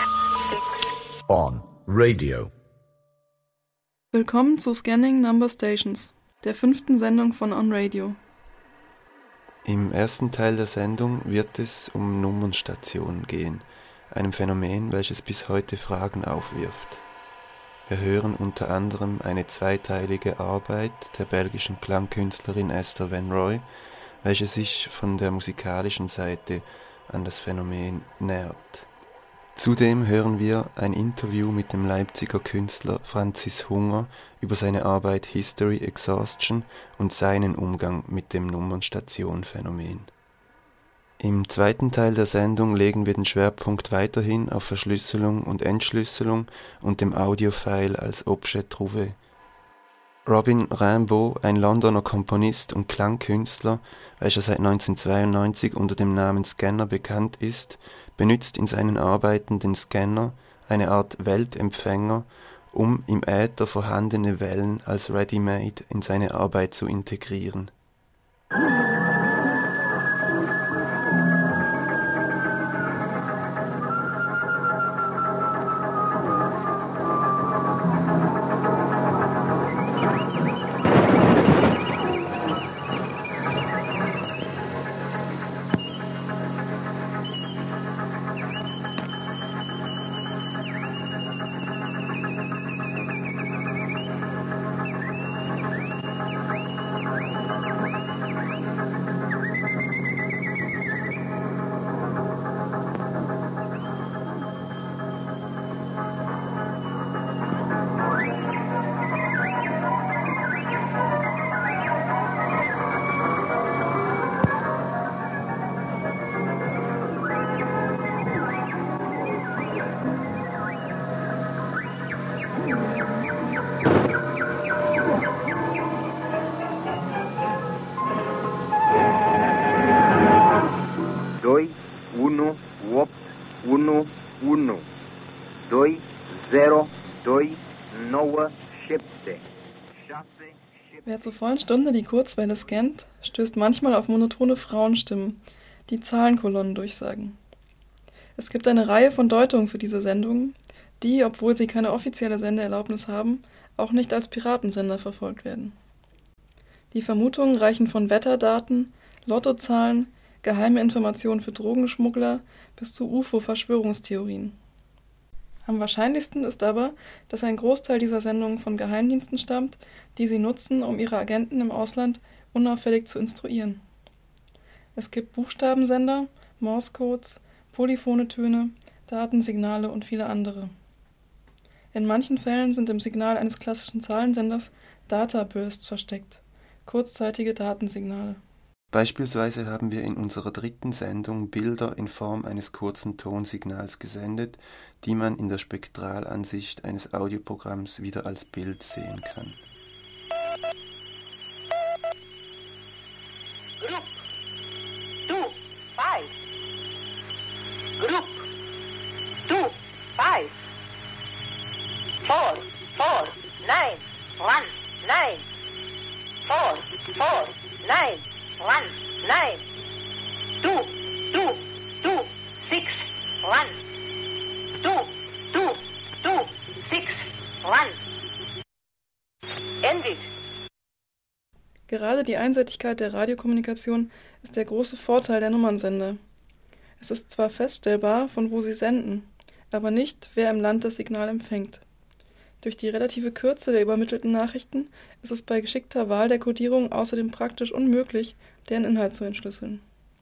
On Radio. Willkommen zu Scanning Number Stations, der 5. Sendung von On Radio. Im ersten Teil der Sendung wird es um Nummernstationen gehen, einem Phänomen, welches bis heute Fragen aufwirft. Wir hören unter anderem eine zweiteilige Arbeit der belgischen Klangkünstlerin Esther Van Rooij, welche sich von der musikalischen Seite an das Phänomen nähert. Zudem hören wir ein Interview mit dem Leipziger Künstler Francis Hunger über seine Arbeit History Exhaustion und seinen Umgang mit dem Nummernstation-Phänomen. Im zweiten Teil der Sendung legen wir den Schwerpunkt weiterhin auf Verschlüsselung und Entschlüsselung und dem Audiofile als Objet trouvé. Robin Rimbaud, ein Londoner Komponist und Klangkünstler, welcher seit 1992 unter dem Namen Scanner bekannt ist, benutzt in seinen Arbeiten den Scanner, eine Art Weltempfänger, um im Äther vorhandene Wellen als Ready-Made in seine Arbeit zu integrieren. Wer zur vollen Stunde die Kurzwelle scannt, stößt manchmal auf monotone Frauenstimmen, die Zahlenkolonnen durchsagen. Es gibt eine Reihe von Deutungen für diese Sendungen, die, obwohl sie keine offizielle Sendeerlaubnis haben, auch nicht als Piratensender verfolgt werden. Die Vermutungen reichen von Wetterdaten, Lottozahlen, geheime Informationen für Drogenschmuggler bis zu UFO-Verschwörungstheorien. Am wahrscheinlichsten ist aber, dass ein Großteil dieser Sendungen von Geheimdiensten stammt, die sie nutzen, um ihre Agenten im Ausland unauffällig zu instruieren. Es gibt Buchstabensender, Morsecodes, polyphone Töne, Datensignale und viele andere. In manchen Fällen sind im Signal eines klassischen Zahlensenders Data-Bursts versteckt, kurzzeitige Datensignale. Beispielsweise haben wir in unserer 3. Sendung Bilder in Form eines kurzen Tonsignals gesendet, die man in der Spektralansicht eines Audioprogramms wieder als Bild sehen kann. Group 2 5 Group 2 5 4 4 9 1 9 4 4 9 1 9 2 2 2 6 1 2 2 2 6 1 Ended. Gerade die Einseitigkeit der Radiokommunikation ist der große Vorteil der Nummernsender. Es ist zwar feststellbar, von wo sie senden, aber nicht, wer im Land das Signal empfängt. Durch die relative Kürze der übermittelten Nachrichten ist es bei geschickter Wahl der Kodierung außerdem praktisch unmöglich, deren Inhalt zu entschlüsseln.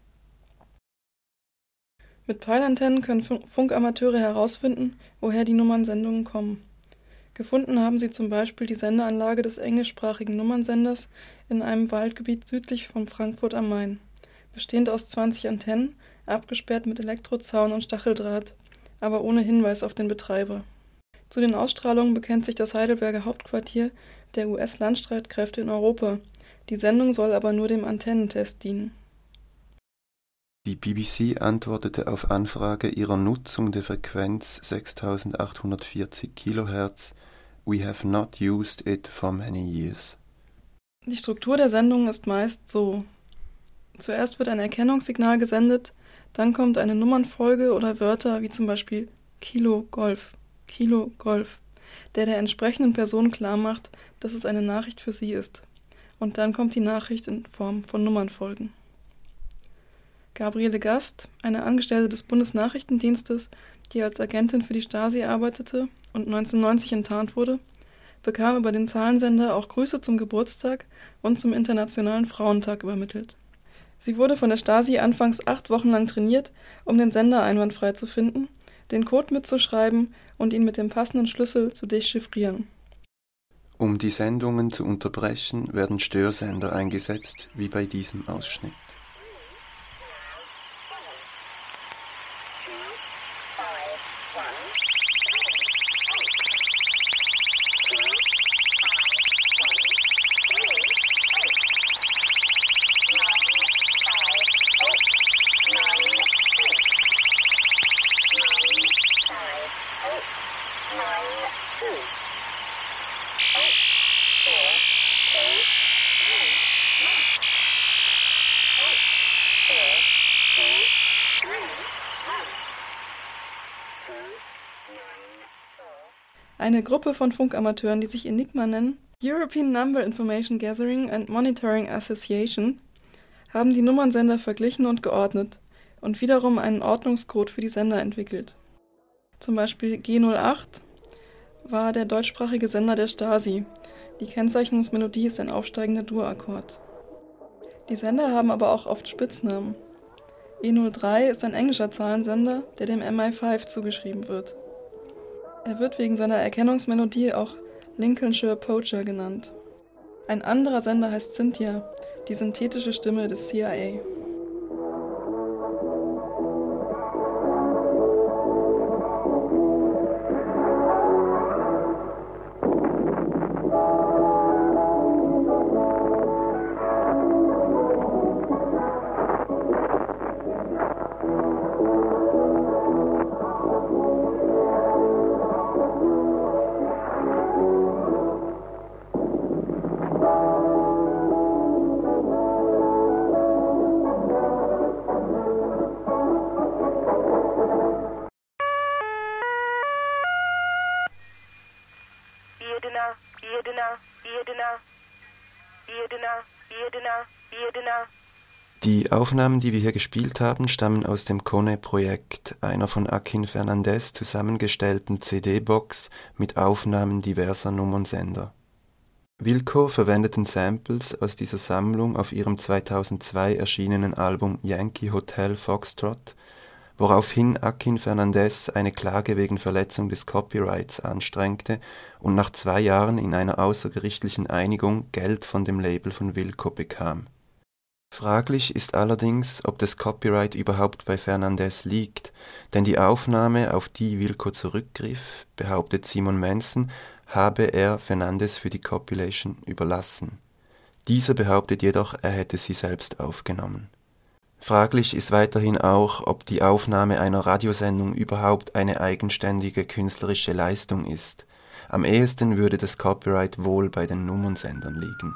Mit Peilantennen können Funkamateure herausfinden, woher die Nummernsendungen kommen. Gefunden haben sie zum Beispiel die Sendeanlage des englischsprachigen Nummernsenders in einem Waldgebiet südlich von Frankfurt am Main, bestehend aus 20 Antennen, abgesperrt mit Elektrozaun und Stacheldraht, aber ohne Hinweis auf den Betreiber. Zu den Ausstrahlungen bekennt sich das Heidelberger Hauptquartier der US-Landstreitkräfte in Europa. Die Sendung soll aber nur dem Antennentest dienen. Die BBC antwortete auf Anfrage ihrer Nutzung der Frequenz 6840 kHz: "We have not used it for many years." Die Struktur der Sendung ist meist so. Zuerst wird ein Erkennungssignal gesendet, dann kommt eine Nummernfolge oder Wörter wie zum Beispiel Kilo Golf, der entsprechenden Person klarmacht, dass es eine Nachricht für sie ist. Und dann kommt die Nachricht in Form von Nummernfolgen. Gabriele Gast, eine Angestellte des Bundesnachrichtendienstes, die als Agentin für die Stasi arbeitete und 1990 enttarnt wurde, bekam über den Zahlensender auch Grüße zum Geburtstag und zum Internationalen Frauentag übermittelt. Sie wurde von der Stasi anfangs 8 Wochen lang trainiert, um den Sender einwandfrei zu finden, den Code mitzuschreiben und ihn mit dem passenden Schlüssel zu dechiffrieren. Um die Sendungen zu unterbrechen, werden Störsender eingesetzt, wie bei diesem Ausschnitt. Eine Gruppe von Funkamateuren, die sich Enigma nennen, European Number Information Gathering and Monitoring Association, haben die Nummernsender verglichen und geordnet und wiederum einen Ordnungscode für die Sender entwickelt. Zum Beispiel G08 war der deutschsprachige Sender der Stasi. Die Kennzeichnungsmelodie ist ein aufsteigender Dur-Akkord. Die Sender haben aber auch oft Spitznamen. E03 ist ein englischer Zahlensender, der dem MI5 zugeschrieben wird. Er wird wegen seiner Erkennungsmelodie auch Lincolnshire Poacher genannt. Ein anderer Sender heißt Cynthia, die synthetische Stimme des CIA. Die Aufnahmen, die wir hier gespielt haben, stammen aus dem Kone-Projekt, einer von Akin Fernandez zusammengestellten CD-Box mit Aufnahmen diverser Nummernsender. Wilco verwendeten Samples aus dieser Sammlung auf ihrem 2002 erschienenen Album Yankee Hotel Foxtrot, woraufhin Akin Fernandez eine Klage wegen Verletzung des Copyrights anstrengte und nach 2 Jahren in einer außergerichtlichen Einigung Geld von dem Label von Wilco bekam. Fraglich ist allerdings, ob das Copyright überhaupt bei Fernandez liegt, denn die Aufnahme, auf die Wilco zurückgriff, behauptet Simon Manson, habe er Fernandez für die Compilation überlassen. Dieser behauptet jedoch, er hätte sie selbst aufgenommen. Fraglich ist weiterhin auch, ob die Aufnahme einer Radiosendung überhaupt eine eigenständige künstlerische Leistung ist. Am ehesten würde das Copyright wohl bei den Nummernsendern liegen.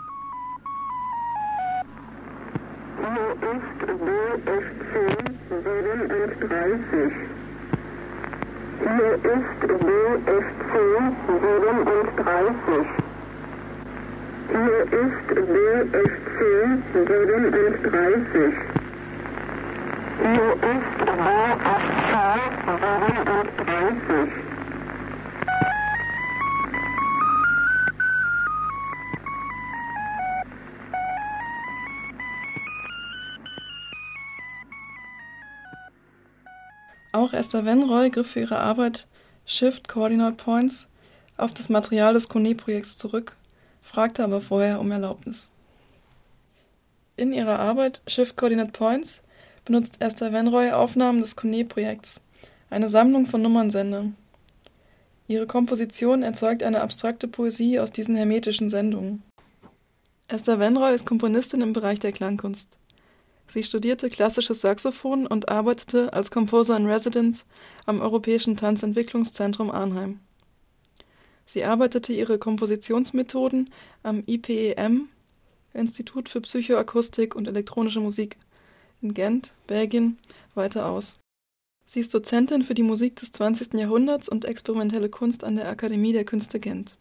Hier ist BFC 37. Hier ist BFC 37. Hier ist BFC 37. Auch Esther Wenroy griff für ihre Arbeit Shift Coordinate Points auf das Material des Kone-Projekts zurück, fragte aber vorher um Erlaubnis. In ihrer Arbeit Shift Coordinate Points benutzt Esther Wenroy Aufnahmen des Kone-Projekts, eine Sammlung von Nummernsendern. Ihre Komposition erzeugt eine abstrakte Poesie aus diesen hermetischen Sendungen. Esther Wenroy ist Komponistin im Bereich der Klangkunst. Sie studierte klassisches Saxophon und arbeitete als Composer in Residence am Europäischen Tanzentwicklungszentrum Arnheim. Sie arbeitete ihre Kompositionsmethoden am IPEM, Institut für Psychoakustik und elektronische Musik, in Gent, Belgien, weiter aus. Sie ist Dozentin für die Musik des 20. Jahrhunderts und experimentelle Kunst an der Akademie der Künste Gent.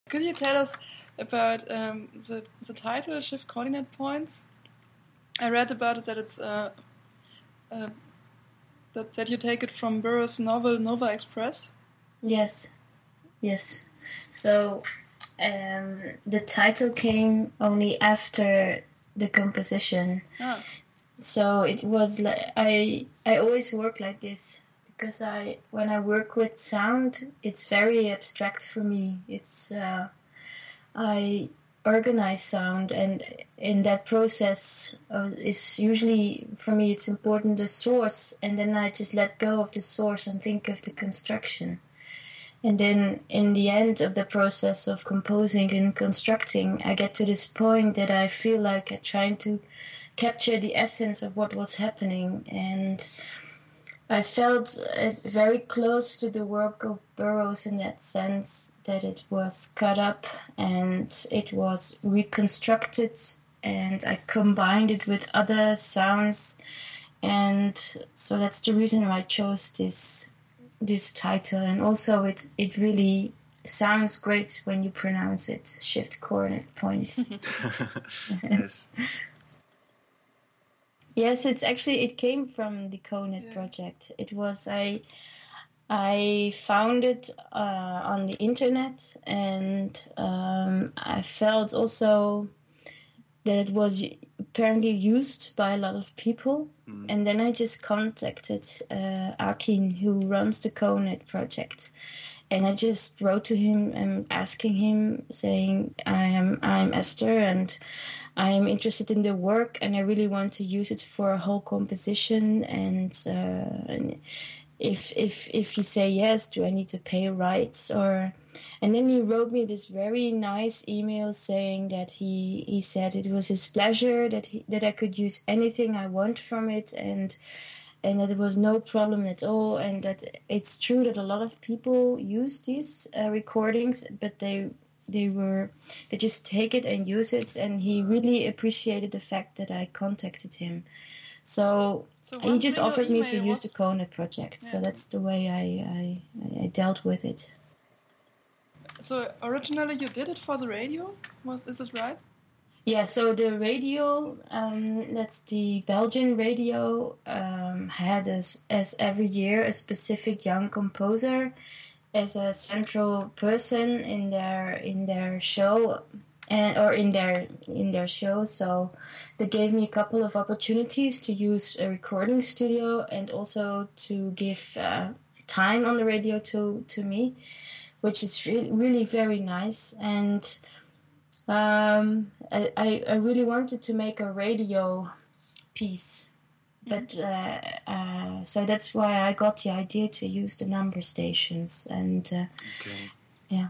Could you tell us about the title, Shift Coordinate Points? I read about it that it's that you take it from Burroughs' novel Nova Express. Yes. So the title came only after the composition. Ah. So it was like I always work like this because when I work with sound, it's very abstract for me. It's I organize sound, and in that process is usually for me it's important the source, and then I just let go of the source and think of the construction. And then in the end of the process of composing and constructing, I get to this point that I feel like I'm trying to capture the essence of what was happening. And I felt very close to the work of Burroughs in that sense, that it was cut up and it was reconstructed, and I combined it with other sounds. And so that's the reason why I chose this title. And also it really sounds great when you pronounce it, Shift Coordinate Points. Yes. Yes, it came from the CONET project. It was I found it on the internet, and I felt also that it was apparently used by a lot of people. And then I just contacted Akin, who runs the CONET project, and I just wrote to him and asking him, saying, I'm Esther, and I am interested in the work, and I really want to use it for a whole composition. And if you say yes, do I need to pay rights? And then he wrote me this very nice email saying that he said it was his pleasure, that I could use anything I want from it, and that it was no problem at all, and that it's true that a lot of people use these recordings, but they just take it and use it, and he really appreciated the fact that I contacted him. So he just offered me to use the CONET project. Yeah. So that's the way I dealt with it. So originally you did it for the radio? Is it right? Yeah, so the radio, that's the Belgian radio, had as every year a specific young composer as a central person in their show, or in their show. So they gave me a couple of opportunities to use a recording studio, and also to give time on the radio to me, which is really very nice. And I really wanted to make a radio piece, but so that's why I got the idea to use the number stations. And yeah.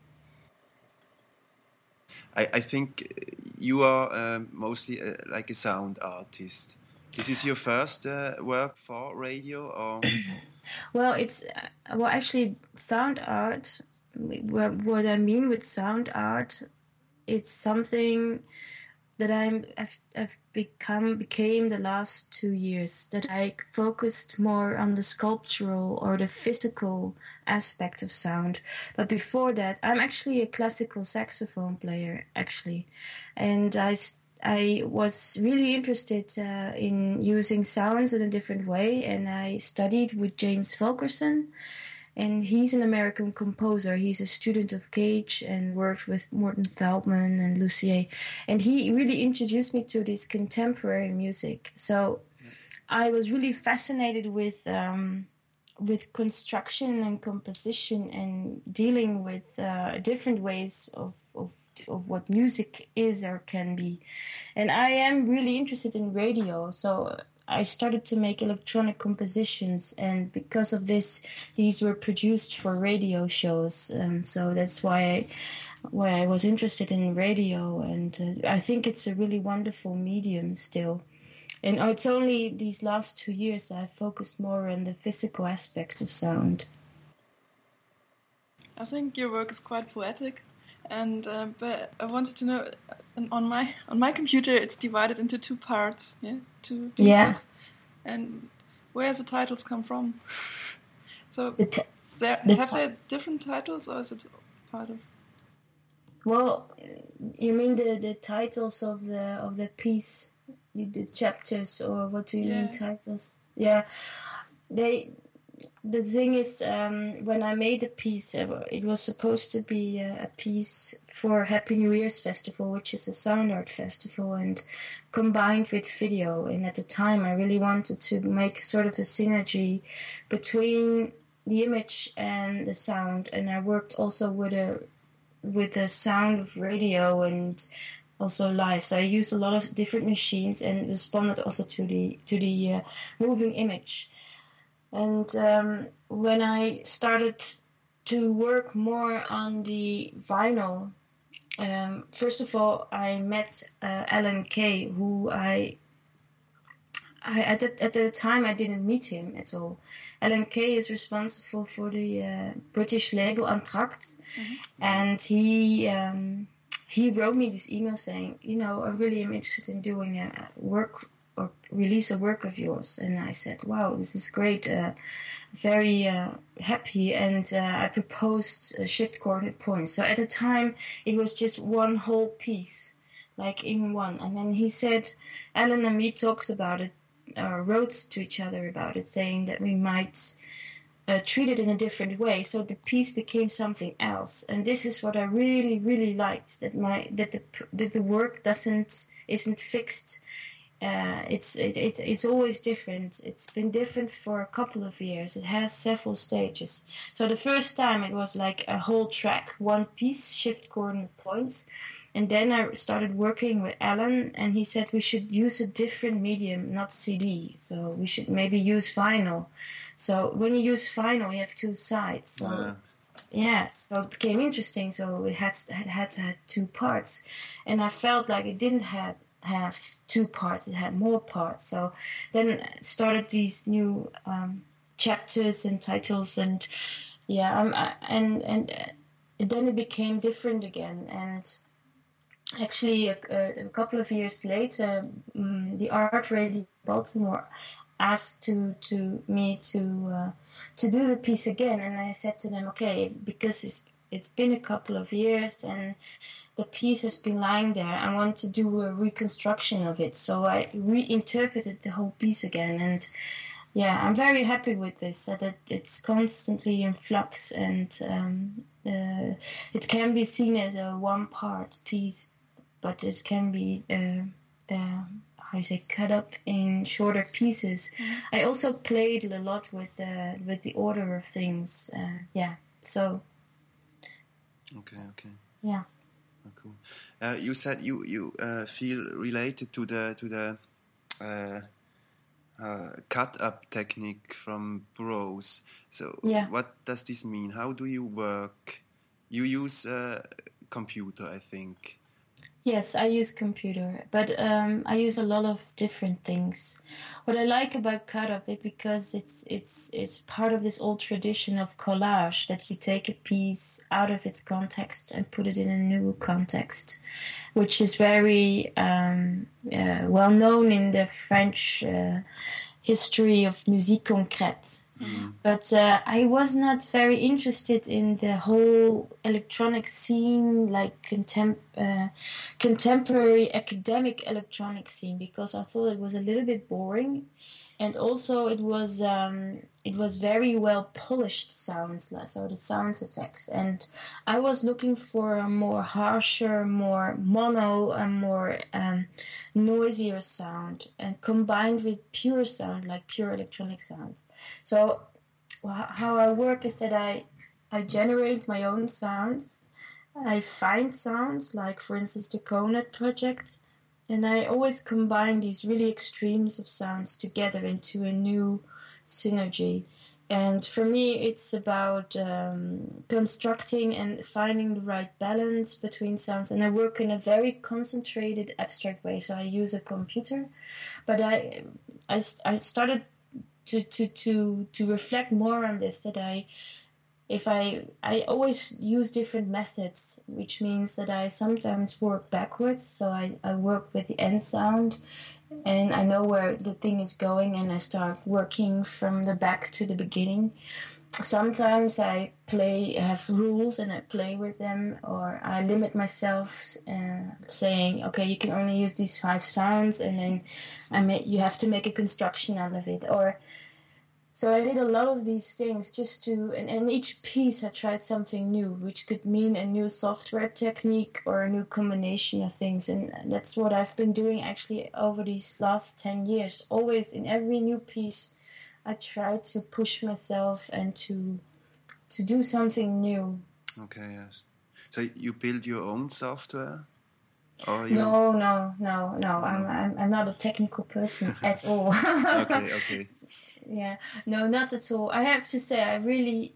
I think you are mostly like a sound artist. This is your first work for radio, or? Well, it's actually sound art. What I mean with sound art, it's something that I've became the last 2 years, that I focused more on the sculptural or the physical aspect of sound. But before that, I'm actually a classical saxophone player, actually, and I was really interested in using sounds in a different way, and I studied with James Fulkerson. And he's an American composer. He's a student of Cage and worked with Morton Feldman and Lucier. And he really introduced me to this contemporary music. So I was really fascinated with construction and composition, and dealing with different ways of what music is or can be. And I am really interested in radio. So I started to make electronic compositions, and because of this, these were produced for radio shows, and so that's why I was interested in radio. And I think it's a really wonderful medium still. And it's only these last 2 years I've focused more on the physical aspects of sound. I think your work is quite poetic, and but I wanted to know, on my computer it's divided into 2 parts, two pieces. Yeah. And where the titles come from? So have they different titles, or is it part of? Well, you mean the titles of the piece, the chapters, or what do you mean titles? Yeah, they. The thing is, when I made the piece, it was supposed to be a piece for Happy New Year's Festival, which is a sound art festival, and combined with video. And at the time, I really wanted to make sort of a synergy between the image and the sound. And I worked also with the sound of radio and also live. So I used a lot of different machines and responded also to the moving image. And when I started to work more on the vinyl, first of all, I met Alan Kay, who I at the time I didn't meet him at all. Alan Kay is responsible for the British label Antract, and he wrote me this email saying, I really am interested in doing a work or release a work of yours. And I said, wow, this is great, very happy, and I proposed shift coordinate points. So at the time it was just one whole piece, like in one. And then he said, Alan and me talked about it, wrote to each other about it, saying that we might treat it in a different way, so the piece became something else. And this is what I really, really liked, that the work isn't fixed. It's always different. It's been different for a couple of years. It has several stages. So the first time it was like a whole track, one piece, shift coordinate points. And then I started working with Alan, and he said we should use a different medium, not CD. So we should maybe use vinyl. So when you use vinyl, you have two sides. So so it became interesting. So it had to have two parts, and I felt like it didn't have two parts. It had more parts. So then started these new chapters and titles, and and then it became different again. And actually, a couple of years later, the Art Radio Baltimore asked me to do the piece again, and I said to them, okay, because it's been a couple of years and the piece has been lying there, I want to do a reconstruction of it. So I reinterpreted the whole piece again, and I'm very happy with this. That it's constantly in flux, and it can be seen as a one-part piece, but it can be cut up in shorter pieces. I also played a lot with the order of things. So. Okay. Yeah. Oh, cool. You said you feel related to the cut up technique from Burroughs. So what does this mean? How do you work? You use a computer, I think. Yes, I use computer, but I use a lot of different things. What I like about cut up is because it's part of this old tradition of collage, that you take a piece out of its context and put it in a new context, which is very well known in the French history of musique concrète. But I was not very interested in the whole electronic scene, like contemporary academic electronic scene, because I thought it was a little bit boring, and also it was very well polished sounds, so the sound effects, and I was looking for a more harsher, more mono, and more noisier sound, and combined with pure sound, like pure electronic sounds. So how I work is that I generate my own sounds. I find sounds, like for instance the Conet project, and I always combine these really extremes of sounds together into a new synergy. And for me, it's about constructing and finding the right balance between sounds. And I work in a very concentrated, abstract way. So I use a computer, but I started to reflect more on this. That I always use different methods, which means that I sometimes work backwards. So I work with the end sound, and I know where the thing is going, and I start working from the back to the beginning. sometimes I have rules and I play with them, or I limit myself, saying, okay, you can only use these 5 sounds, and then you have to make a construction out of it. Or so I did a lot of these things just to, and each piece I tried something new, which could mean a new software technique or a new combination of things. And that's what I've been doing actually over these last 10 years. Always in every new piece, I try to push myself and to do something new. Okay, yes. So you build your own software? Or you... No. I'm not a technical person at all. Okay. Yeah, no, not at all. I have to say, I really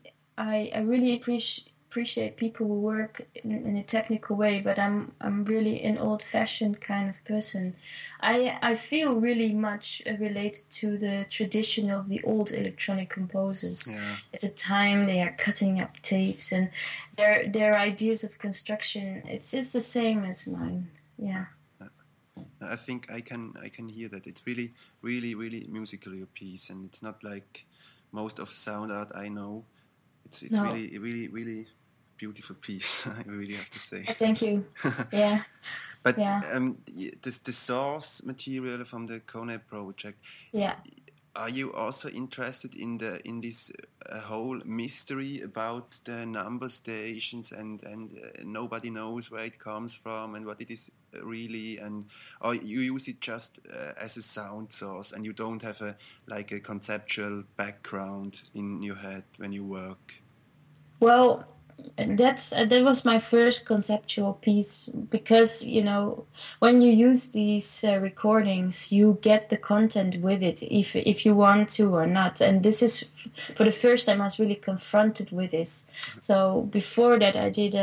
appreciate people who work in a technical way, but I'm really an old-fashioned kind of person. I feel really much related to the tradition of the old electronic composers. Yeah. At the time, they are cutting up tapes, and their ideas of construction, it's the same as mine. Yeah. I think I can hear that. It's really, really, really musical, your piece, and it's not like most of sound art I know. It's No. really, really, really beautiful piece. I really have to say. Thank you. Yeah. But Yeah. the source material from the Kone project. Yeah. Are you also interested in this whole mystery about the number stations and nobody knows where it comes from and what it is really, and or you use it just as a sound source and you don't have a conceptual background in your head when you work? Well, that was my first conceptual piece, because when you use these recordings, you get the content with it if you want to or not. And this is for the first time I was really confronted with this. So before that, I did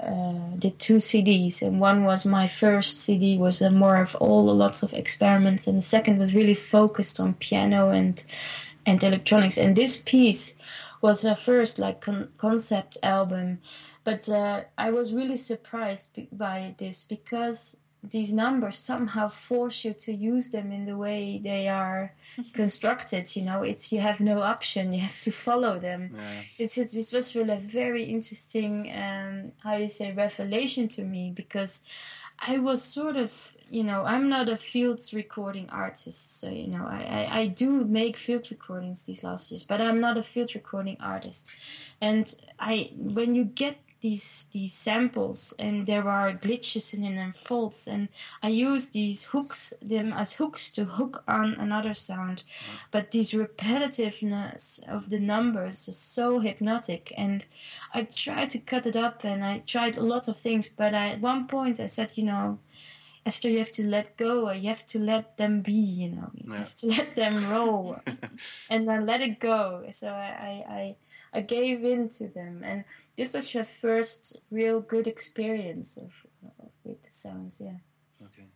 2 CDs, and one was my first CD, was more of lots of experiments, and the second was really focused on piano and electronics. And this piece was her first concept album, but I was really surprised by this, because these numbers somehow force you to use them in the way they are constructed. You have no option; you have to follow them. Yeah. This was really a very interesting, revelation to me, because I was sort of, I'm not a field recording artist. So, I do make field recordings these last years, but I'm not a field recording artist. And when you get these samples and there are glitches in them, faults, and I use them as hooks to hook on another sound. But this repetitiveness of the numbers is so hypnotic, and I tried to cut it up, and I tried lots of things, but at one point I said, Esther, you have to let go, you have to let them be, you have to let them roll and then let it go. So I gave in to them, and this was your first real good experience with the sounds. Yeah. Okay.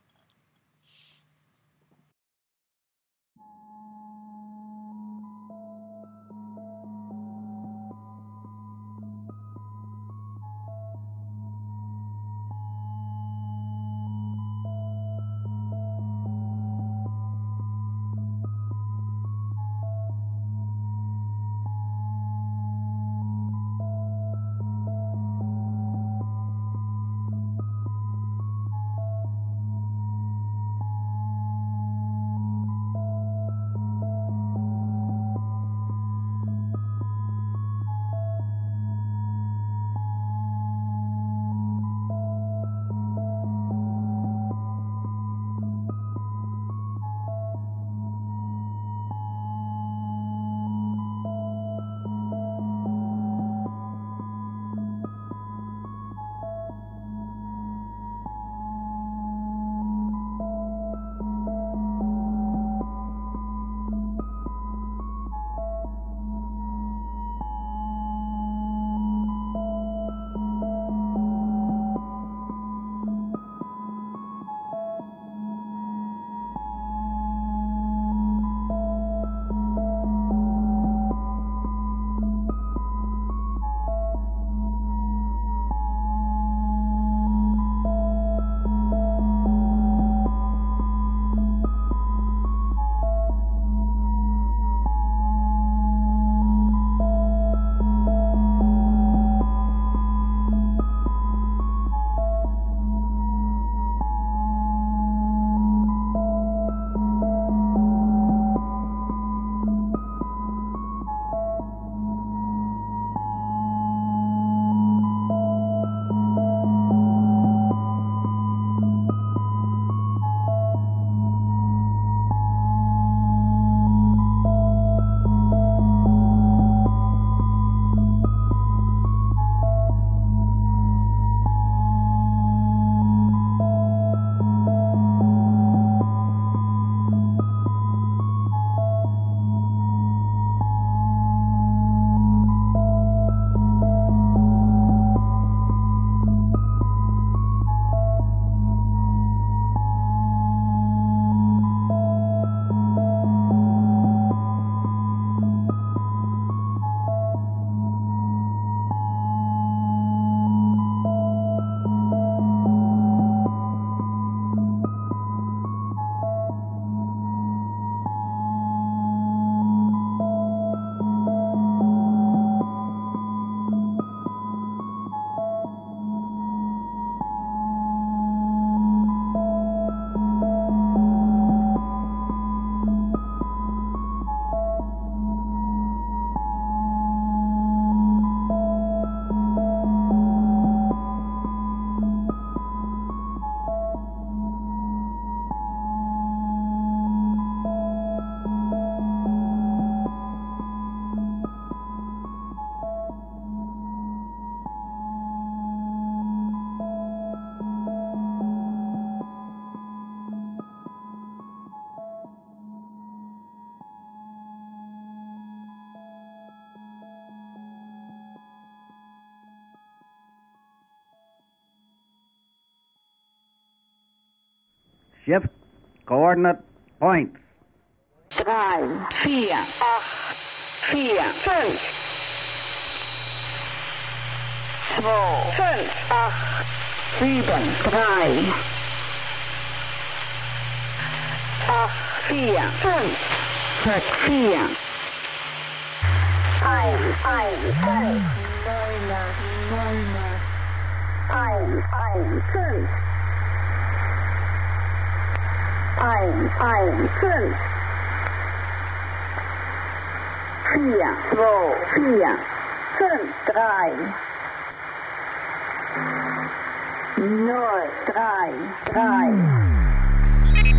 Shift. Coordinate points. 3, 4, 8, 4, 5, 2, 5, 8, 7, 3, 8, 4, 5, 6, 4, 1, 1, 5, 1, 1, 5, 1, 1, 5, 4, 2, 4, 5, 3, 0, 3, 3.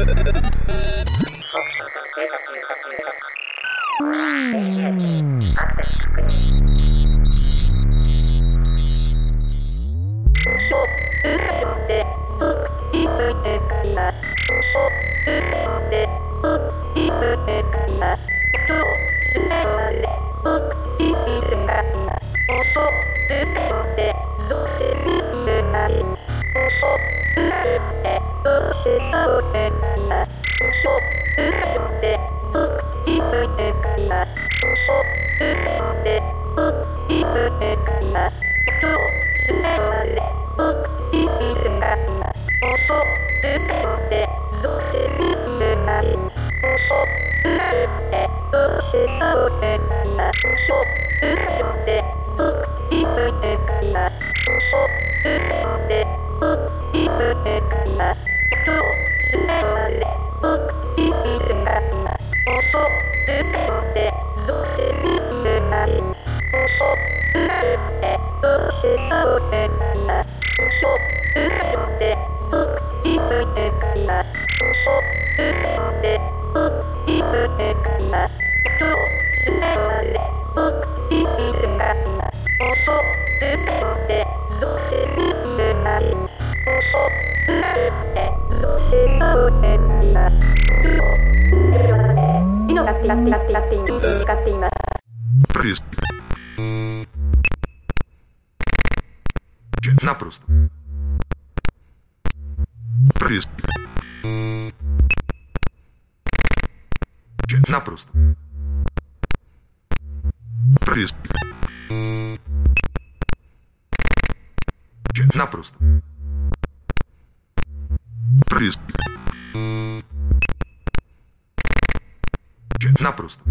Напросто. Напросто. Напросто. Напросто.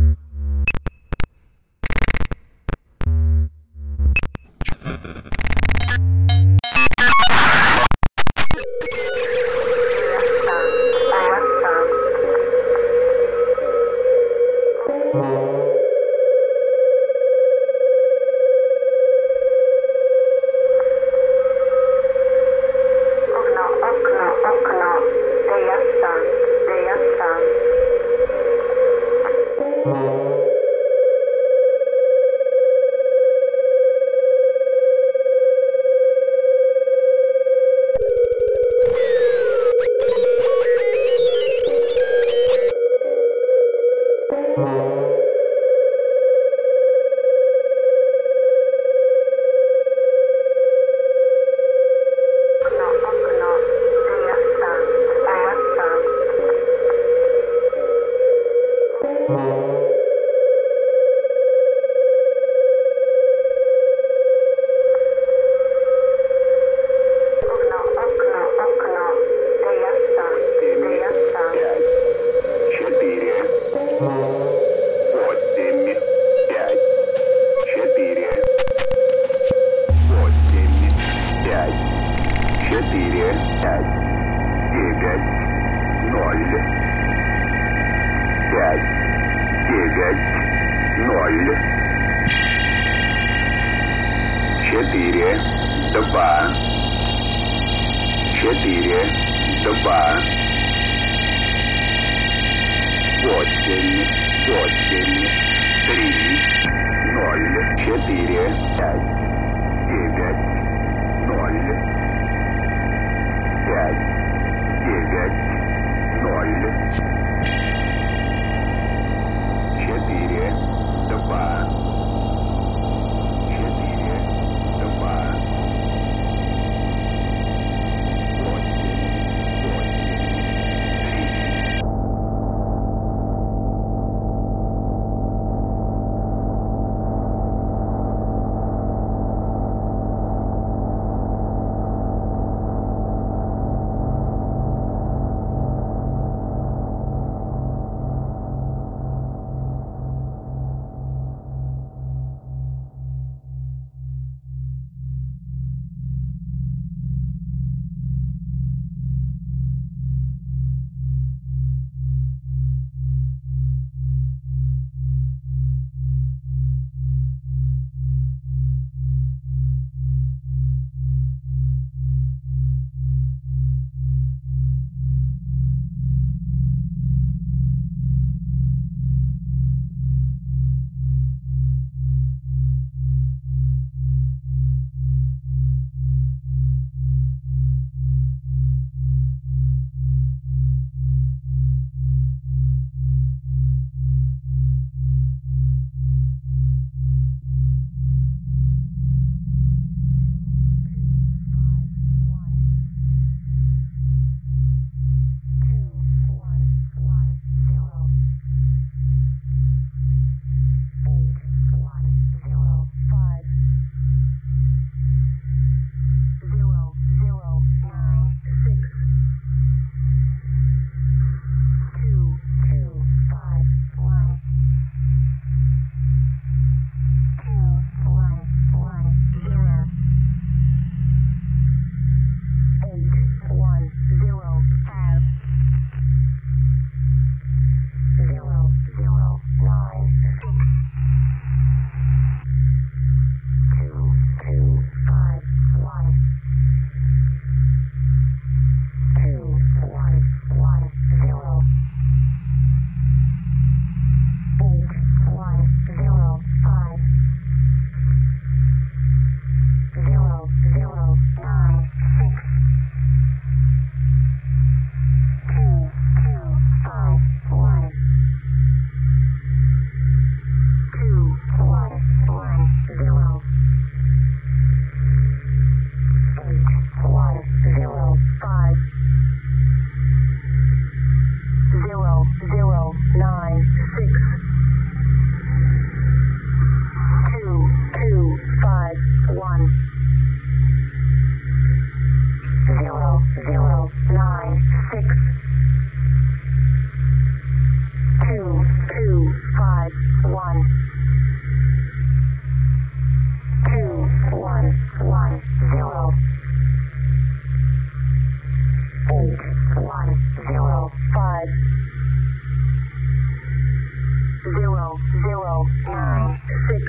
0, 9, 6,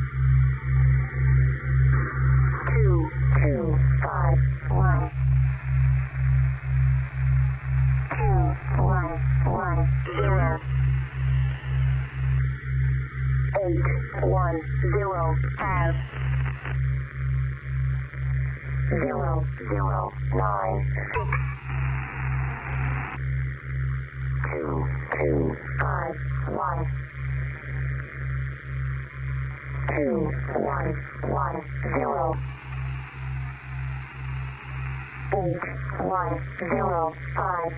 2, 2, 5, 1, 2, 1, 1, 0, 8, 1, 0, half, 0, 0, 9, 6, 2, 2, 5, 1, 2, 1, 1, 0, 8, 1, 0, 5,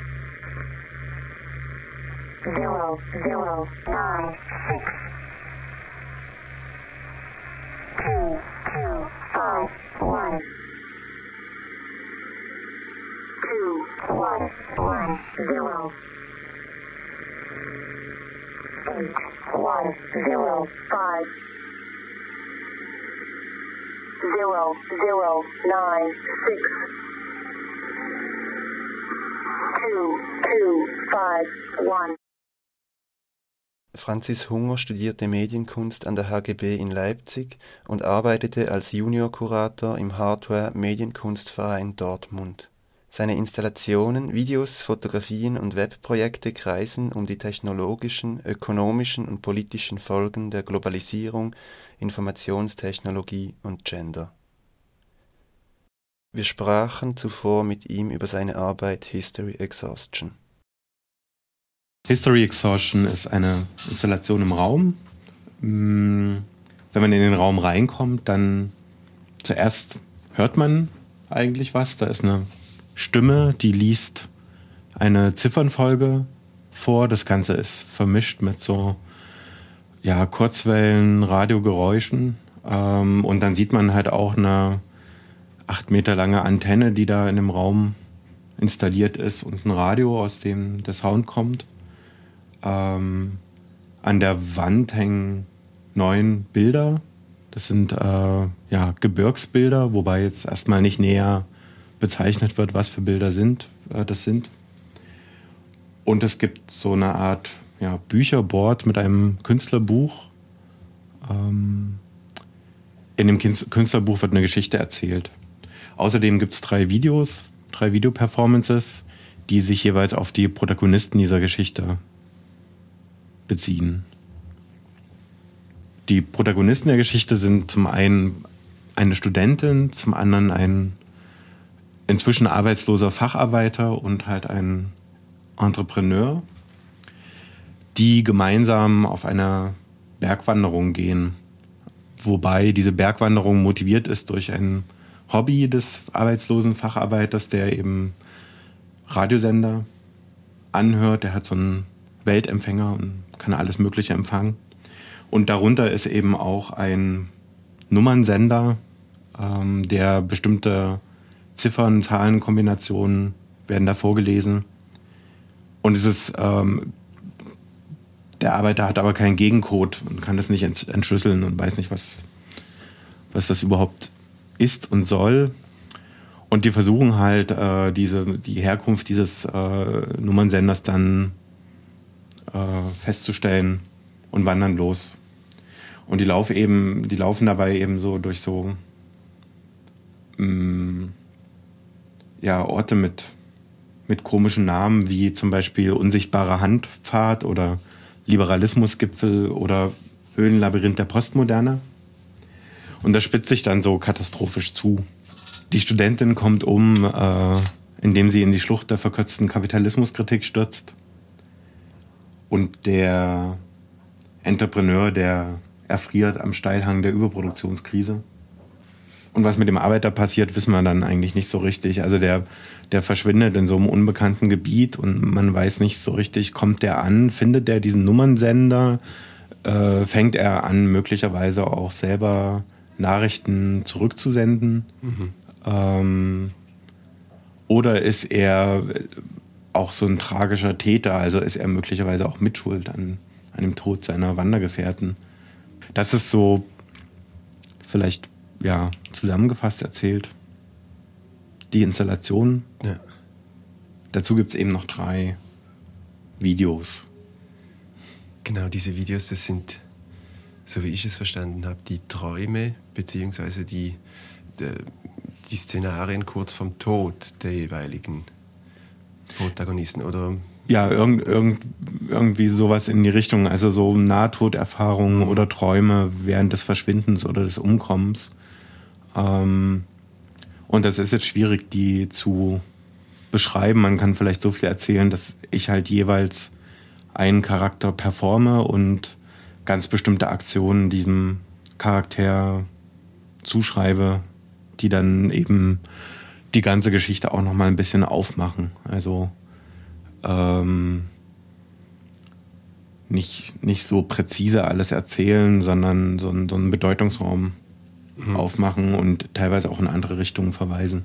0, 0, 9, 6, 2, 2, 5, 1, 2, 1, 1, 0, 8, 1, 0, 5, 0, 0, 9, 6, 2, 2, 5, 1. Franzis Hunger studierte Medienkunst an der HGB in Leipzig und arbeitete als Juniorkurator im Hardware-Medienkunstverein Dortmund. Seine Installationen, Videos, Fotografien und Webprojekte kreisen um die technologischen, ökonomischen und politischen Folgen der Globalisierung, Informationstechnologie und Gender. Wir sprachen zuvor mit ihm über seine Arbeit History Exhaustion. History Exhaustion ist eine Installation im Raum. Wenn man in den Raum reinkommt, dann zuerst hört man eigentlich was. Da ist eine Stimme, die liest eine Ziffernfolge vor. Das Ganze ist vermischt mit so Kurzwellen, Radiogeräuschen. Und dann sieht man halt auch eine 8 Meter lange Antenne, die da in dem Raum installiert ist und ein Radio, aus dem der Sound kommt. An der Wand hängen 9 Bilder. Das sind Gebirgsbilder, wobei jetzt erstmal nicht näher bezeichnet wird, was für Bilder das sind. Und es gibt so eine Art Bücherboard mit einem Künstlerbuch. In dem Künstlerbuch wird eine Geschichte erzählt. Außerdem gibt es 3 Video-Performances, die sich jeweils auf die Protagonisten dieser Geschichte beziehen. Die Protagonisten der Geschichte sind zum einen eine Studentin, zum anderen ein inzwischen arbeitsloser Facharbeiter und halt ein Entrepreneur, die gemeinsam auf eine Bergwanderung gehen. Wobei diese Bergwanderung motiviert ist durch ein Hobby des arbeitslosen Facharbeiters, der eben Radiosender anhört. Der hat so einen Weltempfänger und kann alles Mögliche empfangen. Und darunter ist eben auch ein Nummernsender, der bestimmte Ziffern, Zahlenkombinationen werden da vorgelesen. Und es ist, der Arbeiter hat aber keinen Gegencode und kann das nicht entschlüsseln und weiß nicht, was das überhaupt ist und soll. Und die versuchen halt, die Herkunft dieses Nummernsenders dann festzustellen und wandern los. Und die laufen dabei eben so durch so Orte mit komischen Namen, wie zum Beispiel Unsichtbare Handpfad oder Liberalismusgipfel oder Höhlenlabyrinth der Postmoderne. Und das spitzt sich dann so katastrophisch zu. Die Studentin kommt indem sie in die Schlucht der verkürzten Kapitalismuskritik stürzt. Und der Entrepreneur, der erfriert am Steilhang der Überproduktionskrise. Und was mit dem Arbeiter passiert, wissen wir dann eigentlich nicht so richtig. Also der verschwindet in so einem unbekannten Gebiet und man weiß nicht so richtig, kommt der an, findet der diesen Nummernsender, fängt er an, möglicherweise auch selber Nachrichten zurückzusenden. Oder ist er auch so ein tragischer Täter, also ist er möglicherweise auch mitschuld an dem Tod seiner Wandergefährten. Das ist so vielleicht zusammengefasst erzählt die Installation. Ja. Dazu gibt es eben noch 3 Videos. Genau, diese Videos, das sind, so wie ich es verstanden habe, die Träume bzw. die Szenarien kurz vorm Tod der jeweiligen Protagonisten, oder? Ja, irgendwie sowas in die Richtung, also so Nahtoderfahrungen oder Träume während des Verschwindens oder des Umkommens. Und das ist jetzt schwierig, die zu beschreiben. Man kann vielleicht so viel erzählen, dass ich halt jeweils einen Charakter performe und ganz bestimmte Aktionen diesem Charakter zuschreibe, die dann eben die ganze Geschichte auch nochmal ein bisschen aufmachen. Also nicht so präzise alles erzählen, sondern so einen Bedeutungsraum aufmachen und teilweise auch in andere Richtungen verweisen.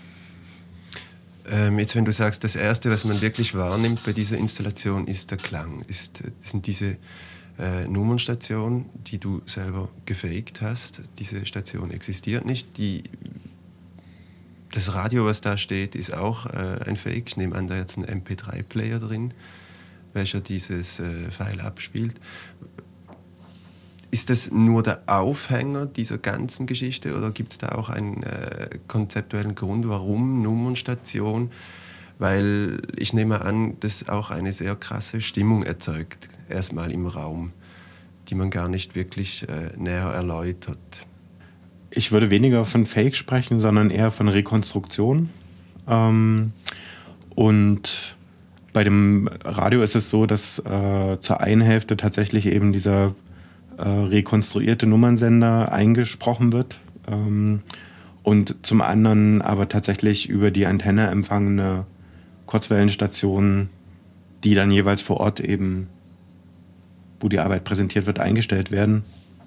Jetzt, wenn du sagst, das Erste, was man wirklich wahrnimmt bei dieser Installation, ist der Klang. Sind diese Nummernstationen, die du selber gefaked hast, diese Station existiert nicht. Das Radio, was da steht, ist auch ein Fake. Ich nehme an, da ist ein MP3-Player drin, welcher dieses File abspielt. Ist das nur der Aufhänger dieser ganzen Geschichte oder gibt es da auch einen konzeptuellen Grund, warum Nummernstation? Weil ich nehme an, das auch eine sehr krasse Stimmung erzeugt, erstmal im Raum, die man gar nicht wirklich näher erläutert. Ich würde weniger von Fake sprechen, sondern eher von Rekonstruktion. Und bei dem Radio ist es so, dass zur einen Hälfte tatsächlich eben dieser rekonstruierte Nummernsender eingesprochen wird und zum anderen aber tatsächlich über die Antenne empfangene Kurzwellenstationen, die dann jeweils vor Ort eben, wo die Arbeit präsentiert wird, eingestellt werden,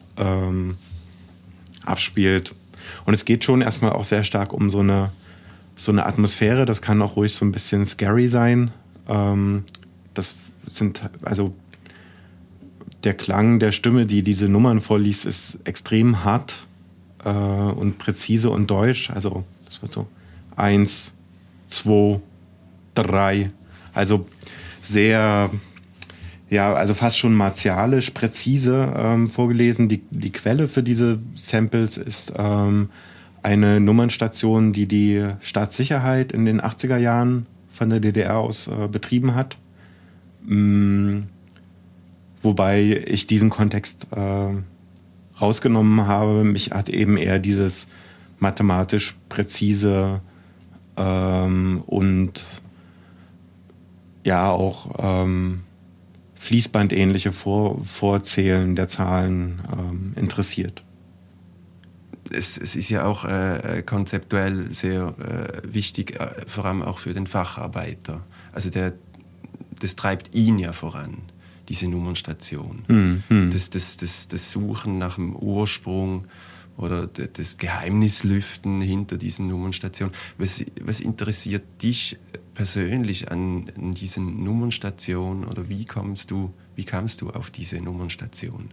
abspielt. Und es geht schon erstmal auch sehr stark um so eine Atmosphäre. Das kann auch ruhig so ein bisschen scary sein. Das sind, also der Klang der Stimme, die diese Nummern vorliest, ist extrem hart und präzise und deutsch. Also das wird so 1, 2, 3. Also sehr, ja, also fast schon martialisch präzise vorgelesen. Die Quelle für diese Samples ist eine Nummernstation, die Staatssicherheit in den 80er Jahren von der DDR aus betrieben hat. Wobei ich diesen Kontext rausgenommen habe. Mich hat eben eher dieses mathematisch präzise und ja auch fließbandähnliche Vorzählen der Zahlen interessiert. Es ist ja auch konzeptuell sehr wichtig, vor allem auch für den Facharbeiter. Also das treibt ihn ja voran, diese Nummernstation. Das Suchen nach dem Ursprung oder das Geheimnislüften hinter diesen Nummernstationen. Was interessiert dich persönlich an diesen Nummernstationen oder wie kamst du auf diese Nummernstation?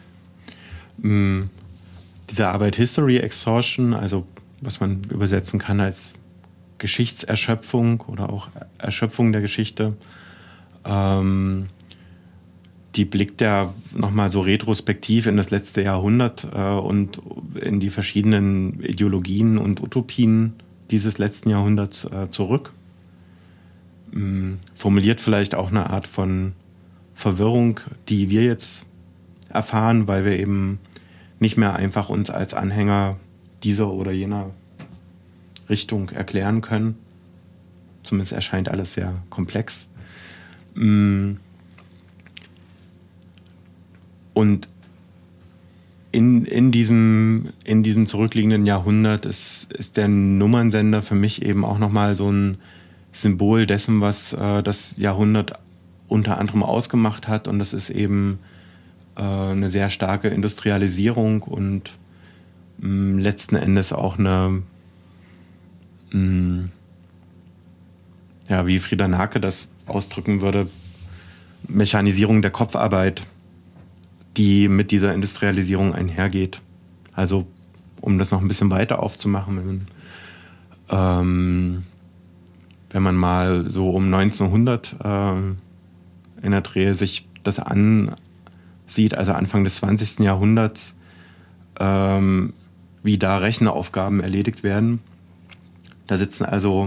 Diese Arbeit History Exhaustion, also was man übersetzen kann als Geschichtserschöpfung oder auch Erschöpfung der Geschichte, die blickt ja nochmal so retrospektiv in das letzte Jahrhundert und in die verschiedenen Ideologien und Utopien dieses letzten Jahrhunderts zurück. Formuliert vielleicht auch eine Art von Verwirrung, die wir jetzt erfahren, weil wir eben nicht mehr einfach uns als Anhänger dieser oder jener Richtung erklären können. Zumindest erscheint alles sehr komplex. Und in diesem zurückliegenden Jahrhundert ist der Nummernsender für mich eben auch nochmal so ein Symbol dessen, was das Jahrhundert unter anderem ausgemacht hat. Und das ist eben eine sehr starke Industrialisierung und letzten Endes auch eine, ja, wie Frieda Nake das ausdrücken würde, Mechanisierung der Kopfarbeit, die mit dieser Industrialisierung einhergeht. Also, um das noch ein bisschen weiter aufzumachen, wenn man mal so um 1900 in der Dreh sich das sieht, also Anfang des 20. Jahrhunderts, wie da Rechenaufgaben erledigt werden. Da sitzen also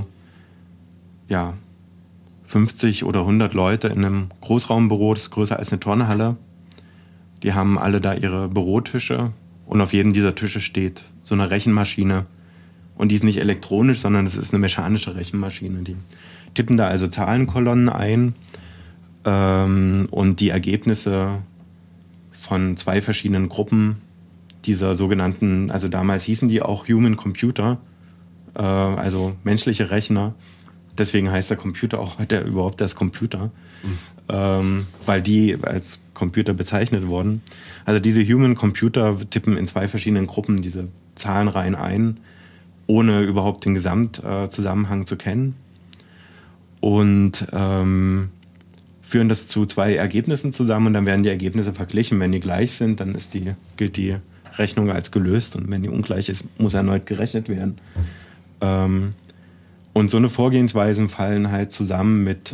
50 oder 100 Leute in einem Großraumbüro, das ist größer als eine Turnhalle. Die haben alle da ihre Bürotische und auf jedem dieser Tische steht so eine Rechenmaschine. Und die ist nicht elektronisch, sondern es ist eine mechanische Rechenmaschine. Die tippen da also Zahlenkolonnen ein und die Ergebnisse von 2 verschiedenen Gruppen dieser sogenannten, also damals hießen die auch Human Computer, also menschliche Rechner. Deswegen heißt der Computer auch heute überhaupt das Computer, weil die als Computer bezeichnet wurden. Also diese Human Computer tippen in 2 verschiedenen Gruppen diese Zahlenreihen ein, ohne überhaupt den Gesamtzusammenhang zu kennen. Und führen das zu 2 Ergebnissen zusammen und dann werden die Ergebnisse verglichen. Wenn die gleich sind, dann gilt die Rechnung als gelöst und wenn die ungleich ist, muss erneut gerechnet werden. Und so eine Vorgehensweisen fallen halt zusammen mit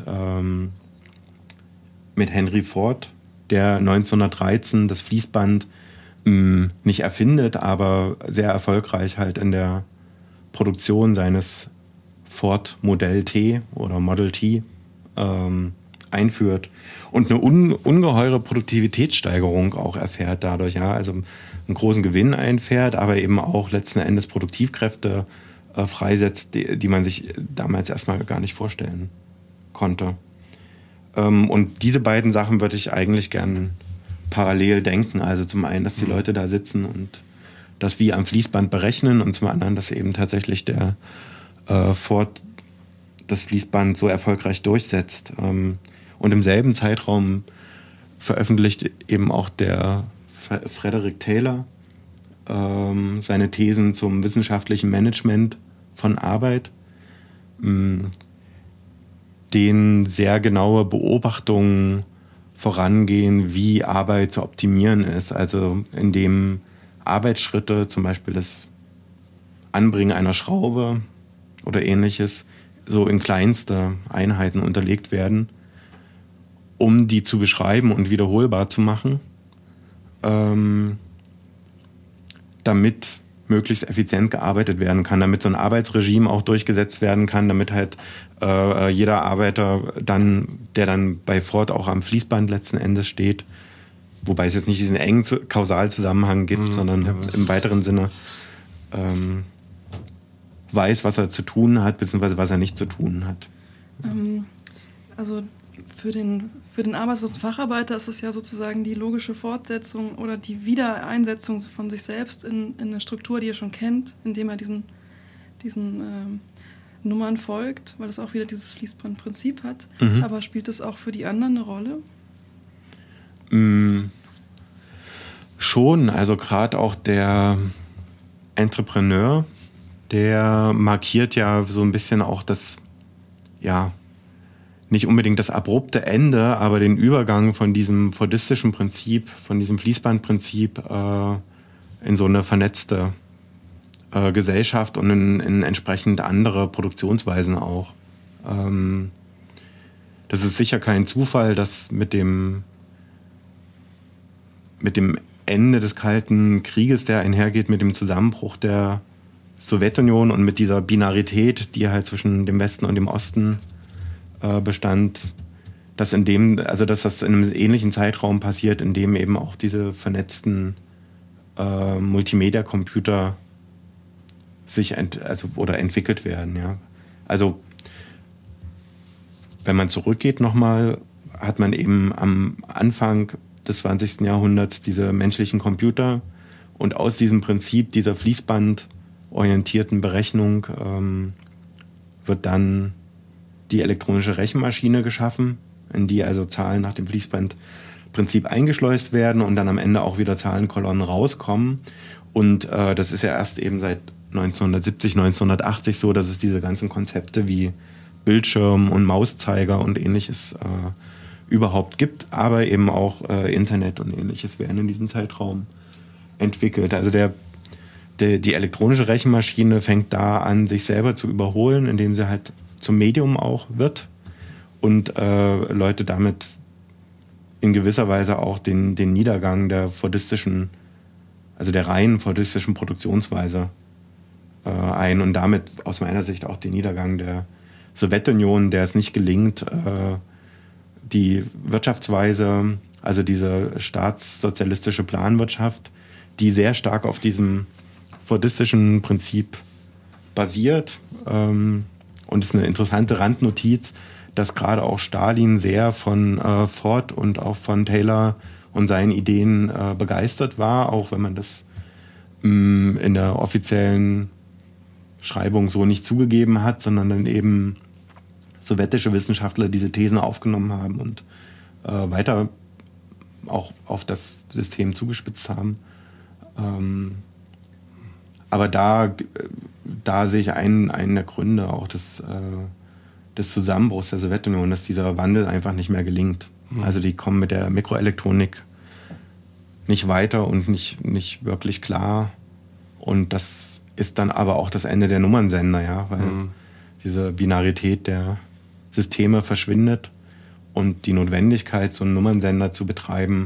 Henry Ford, der 1913 das Fließband nicht erfindet, aber sehr erfolgreich halt in der Produktion seines Ford Modell T oder Model T einführt und eine ungeheure Produktivitätssteigerung auch erfährt dadurch, ja, also einen großen Gewinn einfährt, aber eben auch letzten Endes Produktivkräfte freisetzt, die man sich damals erstmal gar nicht vorstellen konnte. Und diese beiden Sachen würde ich eigentlich gern parallel denken. Also zum einen, dass die Leute da sitzen und das wie am Fließband berechnen und zum anderen, dass eben tatsächlich der Ford das Fließband so erfolgreich durchsetzt. Und im selben Zeitraum veröffentlicht eben auch der Frederick Taylor seine Thesen zum wissenschaftlichen Management von Arbeit, denen sehr genaue Beobachtungen vorangehen, wie Arbeit zu optimieren ist. Also indem Arbeitsschritte, zum Beispiel das Anbringen einer Schraube oder ähnliches, so in kleinste Einheiten unterlegt werden, um die zu beschreiben und wiederholbar zu machen, damit möglichst effizient gearbeitet werden kann, damit so ein Arbeitsregime auch durchgesetzt werden kann, damit halt jeder Arbeiter der dann bei Ford auch am Fließband letzten Endes steht, wobei es jetzt nicht diesen engen Kausalzusammenhang gibt, sondern im weiteren Sinne weiß, was er zu tun hat, beziehungsweise was er nicht zu tun hat. Also für den arbeitslosen Facharbeiter ist es ja sozusagen die logische Fortsetzung oder die Wiedereinsetzung von sich selbst in eine Struktur, die er schon kennt, indem er diesen Nummern folgt, weil es auch wieder dieses Fließbandprinzip hat. Aber spielt es auch für die anderen eine Rolle? Schon, also gerade auch der Entrepreneur, der markiert ja so ein bisschen auch das, nicht unbedingt das abrupte Ende, aber den Übergang von diesem fordistischen Prinzip, von diesem Fließbandprinzip in so eine vernetzte Gesellschaft und in entsprechend andere Produktionsweisen auch. Das ist sicher kein Zufall, dass mit dem Ende des Kalten Krieges, der einhergeht mit dem Zusammenbruch der Sowjetunion und mit dieser Binarität, die halt zwischen dem Westen und dem Osten bestand, dass das in einem ähnlichen Zeitraum passiert, in dem eben auch diese vernetzten Multimedia-Computer sich entwickelt werden. Ja. Also wenn man zurückgeht nochmal, hat man eben am Anfang des 20. Jahrhunderts diese menschlichen Computer und aus diesem Prinzip dieser fließbandorientierten Berechnung wird dann die elektronische Rechenmaschine geschaffen, in die also Zahlen nach dem Fließbandprinzip eingeschleust werden und dann am Ende auch wieder Zahlenkolonnen rauskommen. Und das ist ja erst eben seit 1970, 1980 so, dass es diese ganzen Konzepte wie Bildschirm und Mauszeiger und ähnliches überhaupt gibt, aber eben auch Internet und ähnliches werden in diesem Zeitraum entwickelt. Also die elektronische Rechenmaschine fängt da an, sich selber zu überholen, indem sie halt zum Medium auch wird und Leute damit in gewisser Weise auch den Niedergang der fordistischen, also der reinen fordistischen Produktionsweise ein und damit aus meiner Sicht auch den Niedergang der Sowjetunion, der es nicht gelingt, die Wirtschaftsweise, also diese staatssozialistische Planwirtschaft, die sehr stark auf diesem fordistischen Prinzip basiert. Und es ist eine interessante Randnotiz, dass gerade auch Stalin sehr von Ford und auch von Taylor und seinen Ideen begeistert war, auch wenn man das in der offiziellen Schreibung so nicht zugegeben hat, sondern dann eben sowjetische Wissenschaftler diese Thesen aufgenommen haben und weiter auch auf das System zugespitzt haben. Aber da sehe ich einen der Gründe auch des Zusammenbruchs der Sowjetunion, dass dieser Wandel einfach nicht mehr gelingt. Also die kommen mit der Mikroelektronik nicht weiter und nicht wirklich klar. Und das ist dann aber auch das Ende der Nummernsender, ja, weil diese Binarität der Systeme verschwindet und die Notwendigkeit, so einen Nummernsender zu betreiben,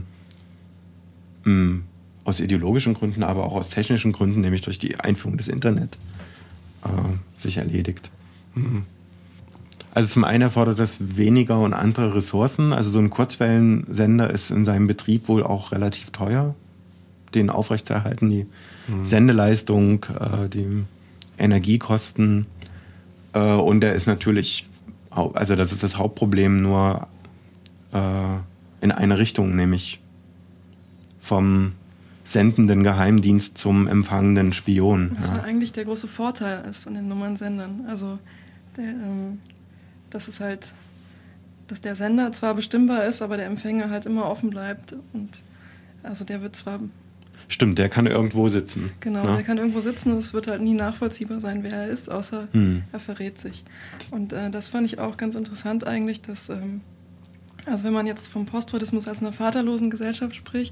aus ideologischen Gründen, aber auch aus technischen Gründen, nämlich durch die Einführung des Internet, sich erledigt. Also zum einen erfordert das weniger und andere Ressourcen. Also so ein Kurzwellensender ist in seinem Betrieb wohl auch relativ teuer, den aufrechtzuerhalten, die Sendeleistung, die Energiekosten. Und der ist natürlich, also das ist das Hauptproblem, nur in eine Richtung, nämlich vom sendenden Geheimdienst zum empfangenden Spion. Was ja eigentlich der große Vorteil ist an den Nummernsendern. Also das ist halt, dass der Sender zwar bestimmbar ist, aber der Empfänger halt immer offen bleibt. Und also der wird zwar... Stimmt, der kann irgendwo sitzen. Genau, ne? Der kann irgendwo sitzen und es wird halt nie nachvollziehbar sein, wer er ist, außer er verrät sich. Und das fand ich auch ganz interessant eigentlich, dass, also wenn man jetzt vom Postfordismus als einer vaterlosen Gesellschaft spricht,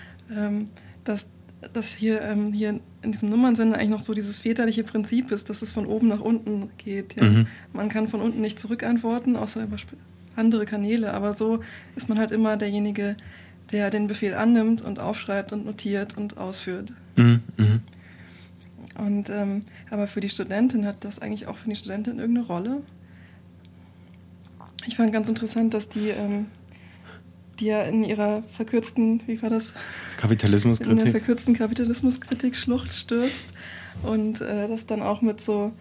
dass hier in diesem Nummernsender eigentlich noch so dieses väterliche Prinzip ist, dass es von oben nach unten geht. Ja? Man kann von unten nicht zurückantworten, außer über andere Kanäle, aber so ist man halt immer derjenige, der den Befehl annimmt und aufschreibt und notiert und ausführt. Und aber für die Studentin hat das eigentlich auch für die Studentin irgendeine Rolle. Ich fand ganz interessant, dass die ja in ihrer verkürzten, wie war das? Kapitalismuskritik. In der verkürzten Kapitalismuskritik-Schlucht stürzt und das dann auch mit so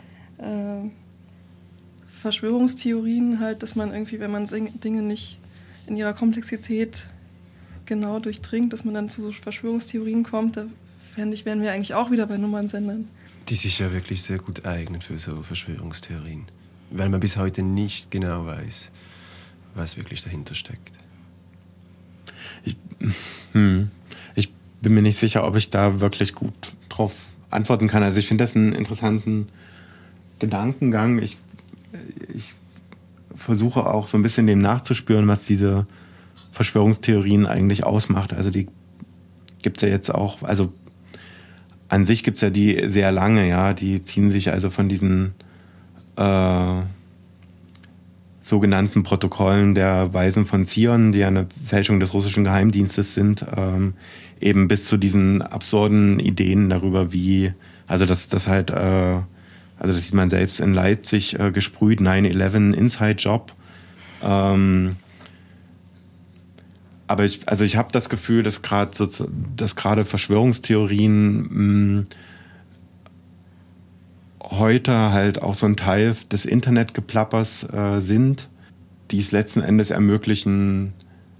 Verschwörungstheorien halt, dass man irgendwie, wenn man Dinge nicht in ihrer Komplexität genau durchdringt, dass man dann zu so Verschwörungstheorien kommt, da fände ich, wären wir eigentlich auch wieder bei Nummernsendern. Die sich ja wirklich sehr gut eignen für so Verschwörungstheorien, weil man bis heute nicht genau weiß, was wirklich dahinter steckt. Ich bin mir nicht sicher, ob ich da wirklich gut drauf antworten kann. Also ich finde das einen interessanten Gedankengang. Ich versuche auch so ein bisschen dem nachzuspüren, was diese Verschwörungstheorien eigentlich ausmacht. Also die gibt es ja jetzt auch, also an sich gibt es ja die sehr lange, ja, die ziehen sich also von diesen sogenannten Protokollen der Weisen von Zion, die ja eine Fälschung des russischen Geheimdienstes sind, eben bis zu diesen absurden Ideen darüber, wie, also das halt, also das sieht man selbst in Leipzig gesprüht, 9/11 Inside Job. Aber ich habe das Gefühl, dass gerade Verschwörungstheorien heute halt auch so ein Teil des Internetgeplappers sind, die es letzten Endes ermöglichen,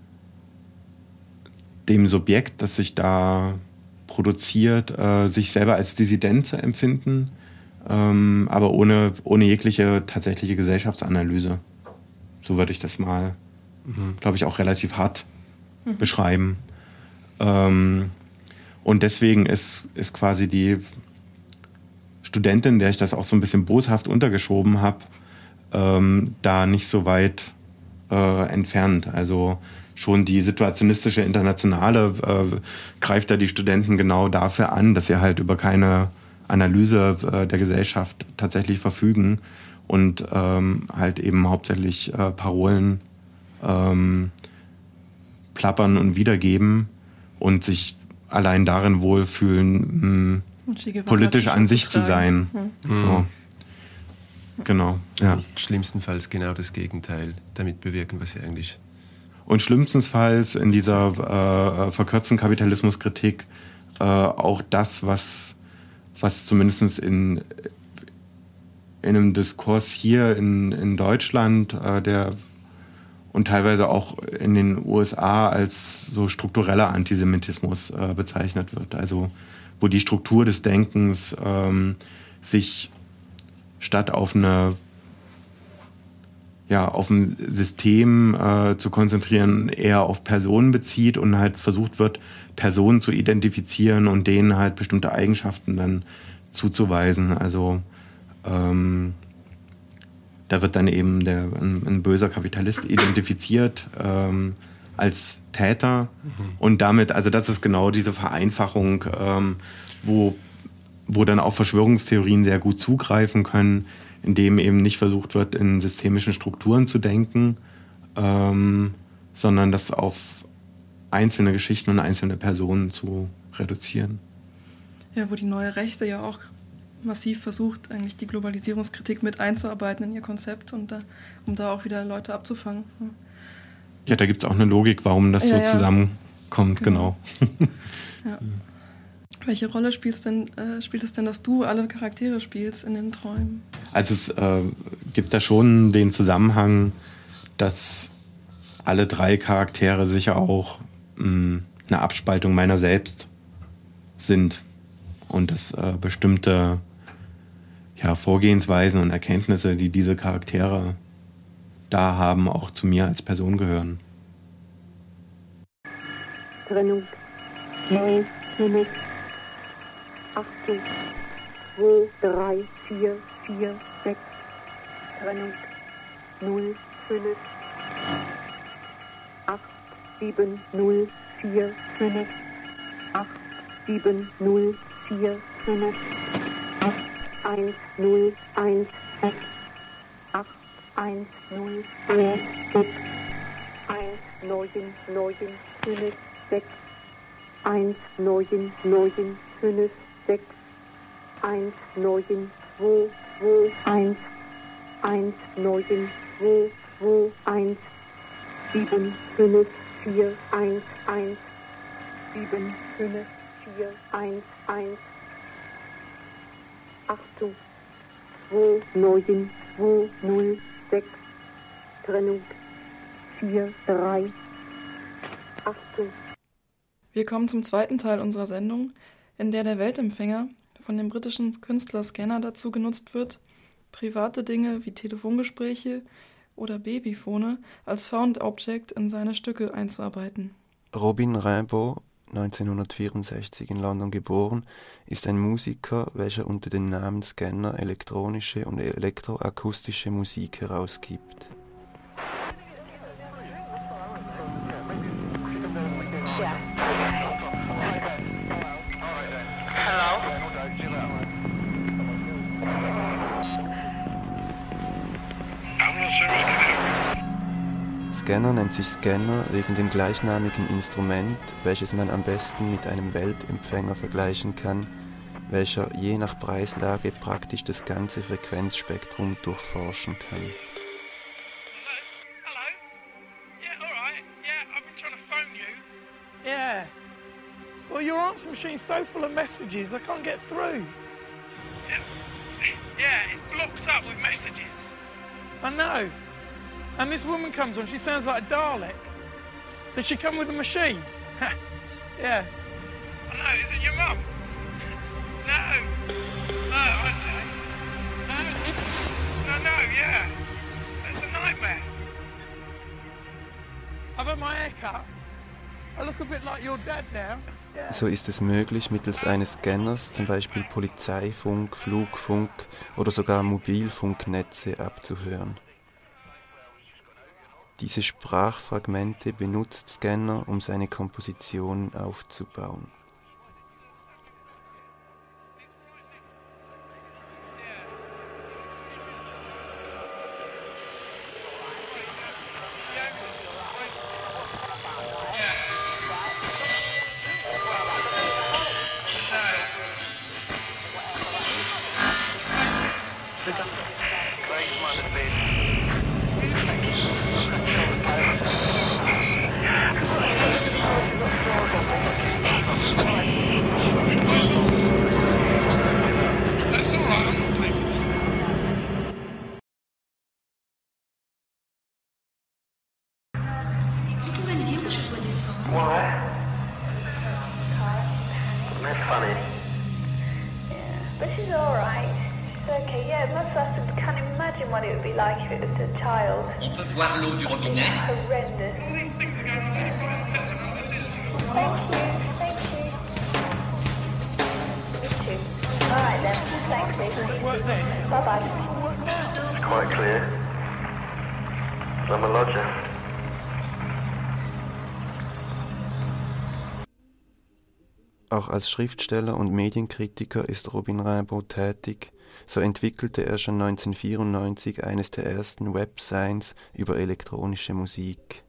dem Subjekt, das sich da produziert, sich selber als Dissident zu empfinden, aber ohne jegliche tatsächliche Gesellschaftsanalyse. So würde ich das mal, glaube ich, auch relativ hart beschreiben. Und deswegen ist quasi die Studentin, der ich das auch so ein bisschen boshaft untergeschoben habe, da nicht so weit entfernt. Also schon die situationistische Internationale greift da die Studenten genau dafür an, dass sie halt über keine Analyse der Gesellschaft tatsächlich verfügen und halt eben hauptsächlich Parolen plappern und wiedergeben und sich allein darin wohlfühlen, politisch an sich zu sein. So. Genau, ja. Schlimmstenfalls genau das Gegenteil damit bewirken, was sie eigentlich... Und schlimmstenfalls in dieser verkürzten Kapitalismuskritik auch das, was zumindest in einem Diskurs hier in Deutschland und teilweise auch in den USA als so struktureller Antisemitismus bezeichnet wird. Also wo die Struktur des Denkens sich statt auf ein System zu konzentrieren, eher auf Personen bezieht und halt versucht wird, Personen zu identifizieren und denen halt bestimmte Eigenschaften dann zuzuweisen. Also da wird dann eben ein böser Kapitalist identifiziert als Täter und damit, also das ist genau diese Vereinfachung, wo dann auch Verschwörungstheorien sehr gut zugreifen können, indem eben nicht versucht wird, in systemischen Strukturen zu denken, sondern das auf einzelne Geschichten und einzelne Personen zu reduzieren. Ja, wo die neue Rechte ja auch massiv versucht, eigentlich die Globalisierungskritik mit einzuarbeiten in ihr Konzept und um da auch wieder Leute abzufangen. Ja, da gibt es auch eine Logik, warum das so zusammenkommt, genau. Ja. Welche Rolle spielt es denn, dass du alle Charaktere spielst in den Träumen? Also es gibt da schon den Zusammenhang, dass alle 3 Charaktere sicher auch eine Abspaltung meiner selbst sind und dass bestimmte Vorgehensweisen und Erkenntnisse, die diese Charaktere da haben, auch zu mir als Person gehören. Trennung. 9, 5, 18, 2, 3, 4, 4, 6. Trennung. 0, 5, 8, 7, 0, 4, 5, 8, 7, 0, 4, 5, 8, 1, 0, 1, 6, 8, 1, 0, 4, 6, 1, 9, 9, 5, 6, 1, 9, 9, 5, 6, 1, 9, 2, 2, 1, 1, 9, 2, 2, 1, 7, 5, 4, 1, 1, 7, 5, 4, 1, 1, Achtung, 2, 9, 2, 0, 6, Trennung, 4, 3, Achtung. Wir kommen zum zweiten Teil unserer Sendung, in der der Weltempfänger von dem britischen Künstler Scanner dazu genutzt wird, private Dinge wie Telefongespräche oder Babyphone als Found Object in seine Stücke einzuarbeiten. Robin Rimbaud, 1964 in London geboren, ist ein Musiker, welcher unter dem Namen Scanner elektronische und elektroakustische Musik herausgibt. Scanner nennt sich Scanner wegen dem gleichnamigen Instrument, welches man am besten mit einem Weltempfänger vergleichen kann, welcher je nach Preislage praktisch das ganze Frequenzspektrum durchforschen kann. Yeah. Well, your answer machine's so full of messages, I can't get through. Yeah, it's blocked up with messages. I know. And this woman comes on, she sounds like a Dalek. Does she come with a machine? Yeah. I know, is it your mum? No. No, yeah. It's a nightmare. I've had my hair cut. I look a bit like your dad now. Yeah. So ist es möglich, mittels eines Scanners zum Beispiel Polizeifunk, Flugfunk oder sogar Mobilfunknetze abzuhören. Diese Sprachfragmente benutzt Scanner, um seine Komposition aufzubauen. funny. Yeah, but she's alright. She's okay. Yeah, most of us can't imagine what it would be like if it was a child. On peut boire l'eau du robinet. Horrendous. All these things are going on really quite unsettling. I'm just interested. Thank you. You too. Alright then. Thanks, Lucy. Work then. Bye-bye. It's quite clear. I'm a lodger. Auch als Schriftsteller und Medienkritiker ist Robin Rimbaud tätig. So entwickelte er schon 1994 eines der ersten Websigns über elektronische Musik.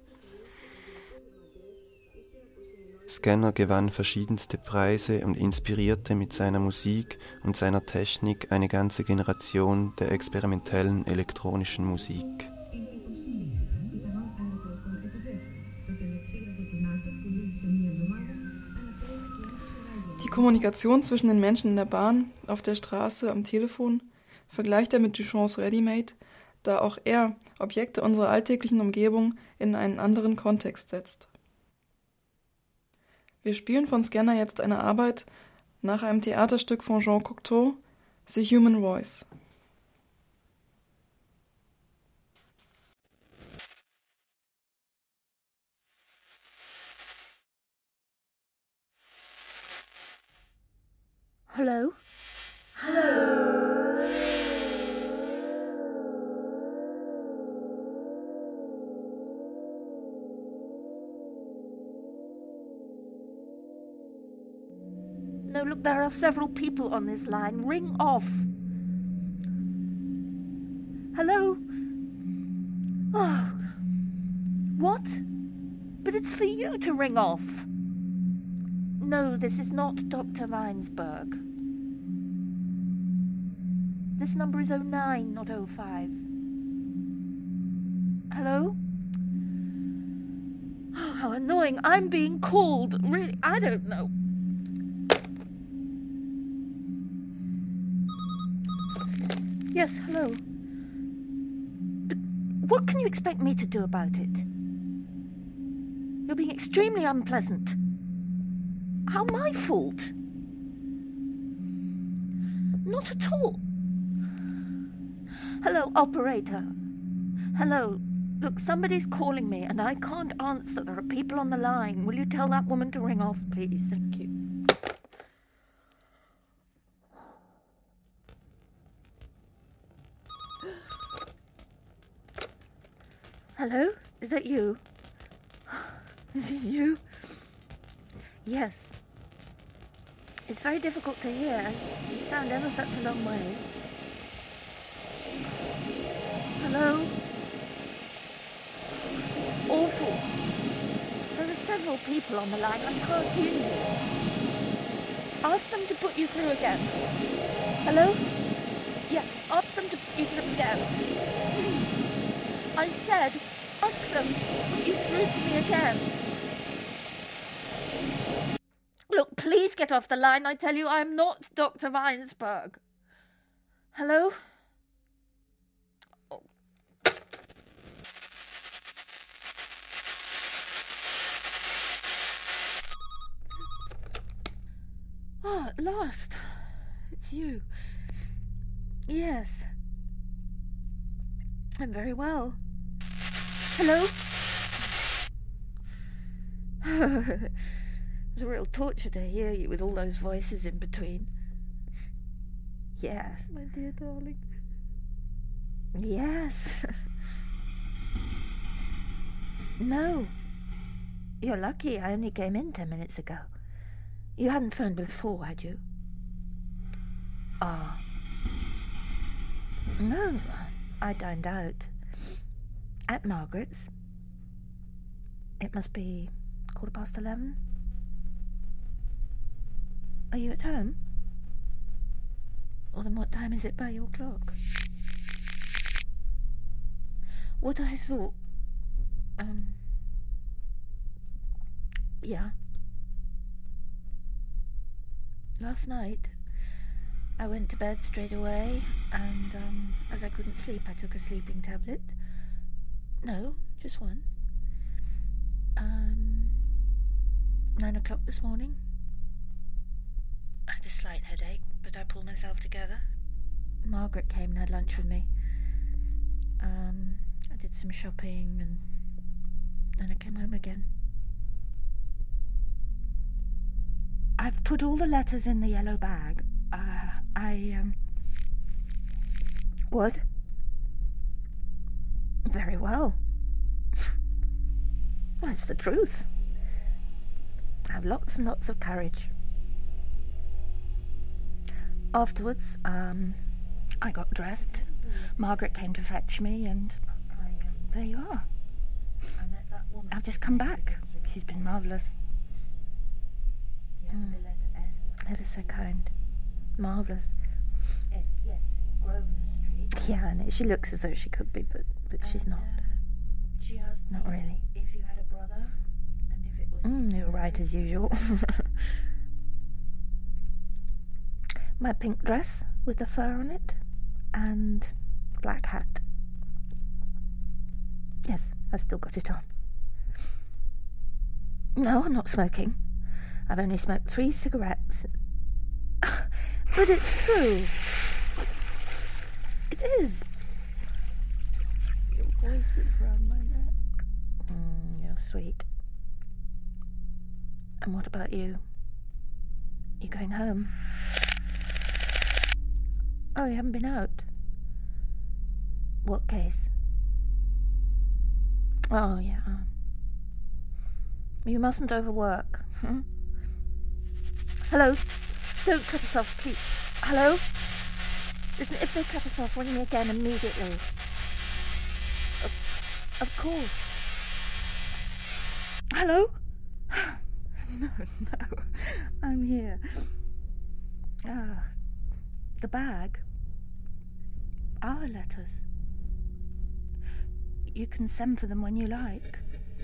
Scanner gewann verschiedenste Preise und inspirierte mit seiner Musik und seiner Technik eine ganze Generation der experimentellen elektronischen Musik. Die Kommunikation zwischen den Menschen in der Bahn, auf der Straße, am Telefon vergleicht er mit Duchamps Ready-Made, da auch er Objekte unserer alltäglichen Umgebung in einen anderen Kontext setzt. Wir spielen von Scanner jetzt eine Arbeit nach einem Theaterstück von Jean Cocteau, The Human Voice. Hello? Hello? No, look, there are several people on this line. Ring off. Hello? Oh. What? But it's for you to ring off. No, this is not Dr. Weinsberg. This number is 09, not 05. Hello? Oh, how annoying. I'm being called. Really, I don't know. Yes, hello. But what can you expect me to do about it? You're being extremely unpleasant. How my fault? Not at all. Hello, operator. Hello. Look, somebody's calling me and I can't answer. There are people on the line. Will you tell that woman to ring off, please? Thank you. Hello? Is that you? Is it you? Yes. It's very difficult to hear. You sound ever such a long way. Hello? It's awful. There are several people on the line. I can't hear you. Ask them to put you through again. Hello? Yeah, ask them to put you through again. I said, ask them to put you through to me again. Look, please get off the line. I tell you, I'm not Dr. Weinsberg. Hello? Oh. Oh, at last. It's you. Yes. I'm very well. Hello? It was a real torture to hear you with all those voices in between. Yes, my dear darling. Yes. No. You're lucky I only came in 10 minutes ago. You hadn't phoned before, had you? Ah. No, I dined out. At Margaret's. It must be 11:15. Are you at home? Well, then what time is it by your clock? What I thought... Yeah. Last night, I went to bed straight away, and, as I couldn't sleep, I took a sleeping tablet. No, just one. 9 o'clock this morning. slight headache, but I pulled myself together. Margaret came and had lunch with me. I did some shopping and then I came home again. I've put all the letters in the yellow bag. What? Very well. That's the truth. I have lots and lots of courage. Afterwards, I got dressed. Margaret came to fetch me, and there you are. I've just come back. She's been marvellous. Ever so kind. Marvellous. Yes, Grosvenor Street. Yeah, and she looks as though she could be, but she's not. She asked not really. If you had a brother, and if it was... you're right, as usual. My pink dress with the fur on it, and black hat. Yes, I've still got it on. No, I'm not smoking. I've only smoked 3 cigarettes. But it's true. It is. Your voice is round my neck. You're sweet. And what about you? You going home? Oh, you haven't been out? What case? Oh, yeah. You mustn't overwork. Hello? Don't cut us off, please. Hello? Listen, if they cut us off, ring me again immediately. Of course. Hello? No, I'm here. The bag. Our letters. You can send for them when you like.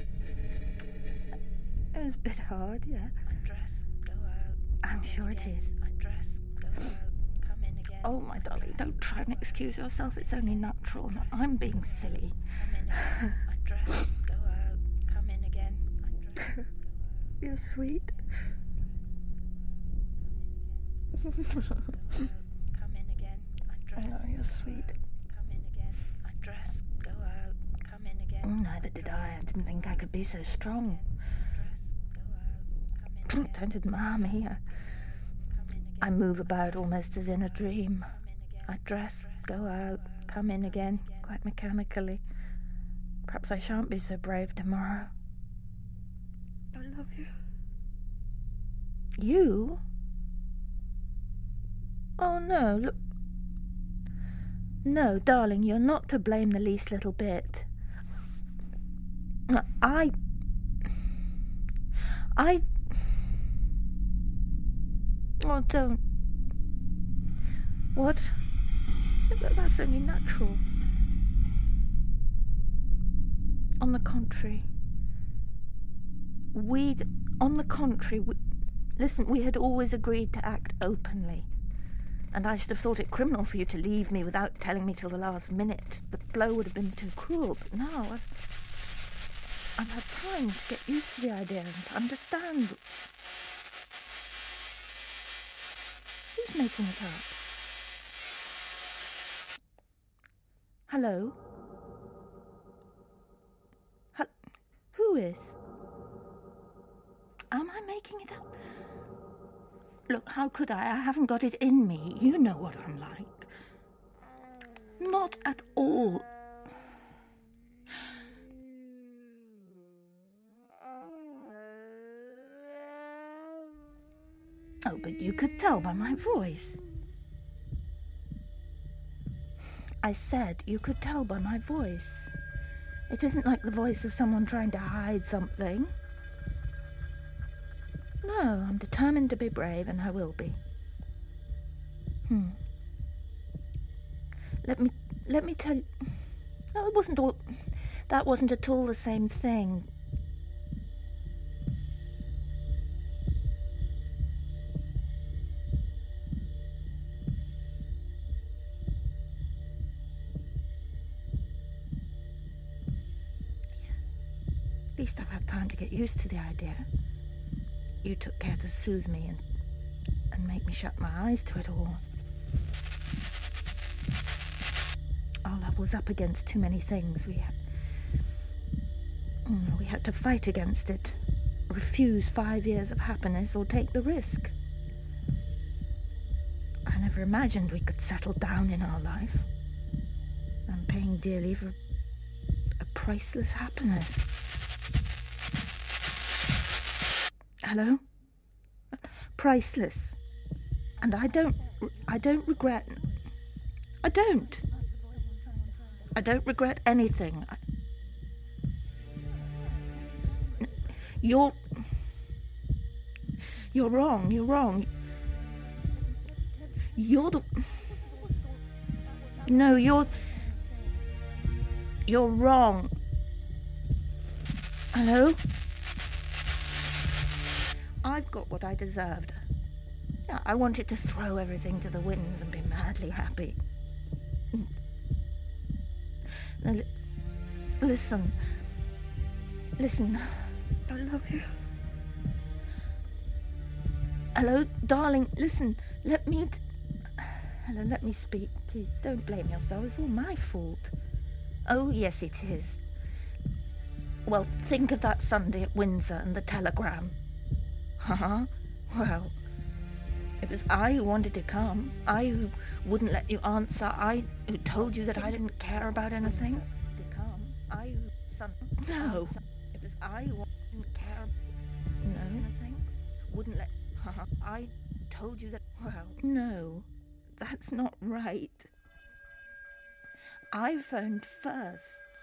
It was a bit hard, yeah. Undress, go out. I'm sure it is. Undress, go out, come in again. Oh, my darling, don't try and excuse yourself. It's only natural. I'm being silly. Come in again. Undress, go out, come in again. Undress, go out. You're sweet. Come in again. Undress. Oh, you're sweet. Come in again. Undress, go out, come in again. Neither did I. I didn't think I could be so strong. Don't admire me. I move about almost as in a dream. I dress, go out, come in again, quite mechanically. Perhaps I shan't be so brave tomorrow. I love you. You? Oh, no, look. No, darling, you're not to blame the least little bit. I... Oh, don't. What? That's only natural. On the contrary. Listen, we had always agreed to act openly. And I should have thought it criminal for you to leave me without telling me till the last minute. The blow would have been too cruel, but now I've had time to get used to the idea and to understand. Who's making it up? Hello? Who is? Am I making it up? Look, how could I? I haven't got it in me. You know what I'm like. Not at all. Oh, but you could tell by my voice. I said you could tell by my voice. It isn't like the voice of someone trying to hide something. No, I'm determined to be brave, and I will be. Let me tell you... No, it wasn't all... That wasn't at all the same thing. At least I've had time to get used to the idea. You took care to soothe me and make me shut my eyes to it all. Our love was up against too many things. We had to fight against it, refuse 5 years of happiness or take the risk. I never imagined we could settle down in our life. I'm paying dearly for a priceless happiness. Hello? Priceless. And I don't regret... I don't regret anything. You're wrong. You're wrong. Hello? I've got what I deserved. Yeah, I wanted to throw everything to the winds and be madly happy. Now, listen. I love you. Hello, darling, listen. Let me speak. Please, don't blame yourself. It's all my fault. Oh, yes, it is. Well, think of that Sunday at Windsor and the telegram. Well, it was I who wanted to come. I who wouldn't let you answer. I who told you that I didn't care about anything. No. It was I who didn't care. No. Anything. Wouldn't let... I told you that... Well, no. That's not right. I phoned first.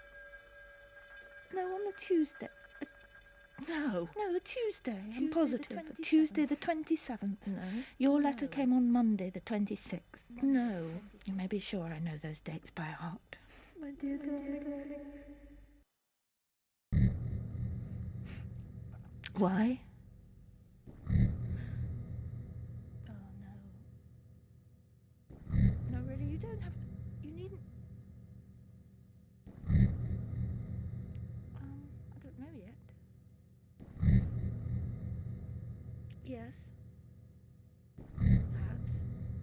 No, on the Tuesday. No, the Tuesday. I'm positive. Tuesday the 27th. No. Your letter came on Monday the 26th. No. You may be sure I know those dates by heart. My dear darling. Why? Oh, no. No, really, you don't have... You needn't... I don't know yet. Yes. Perhaps.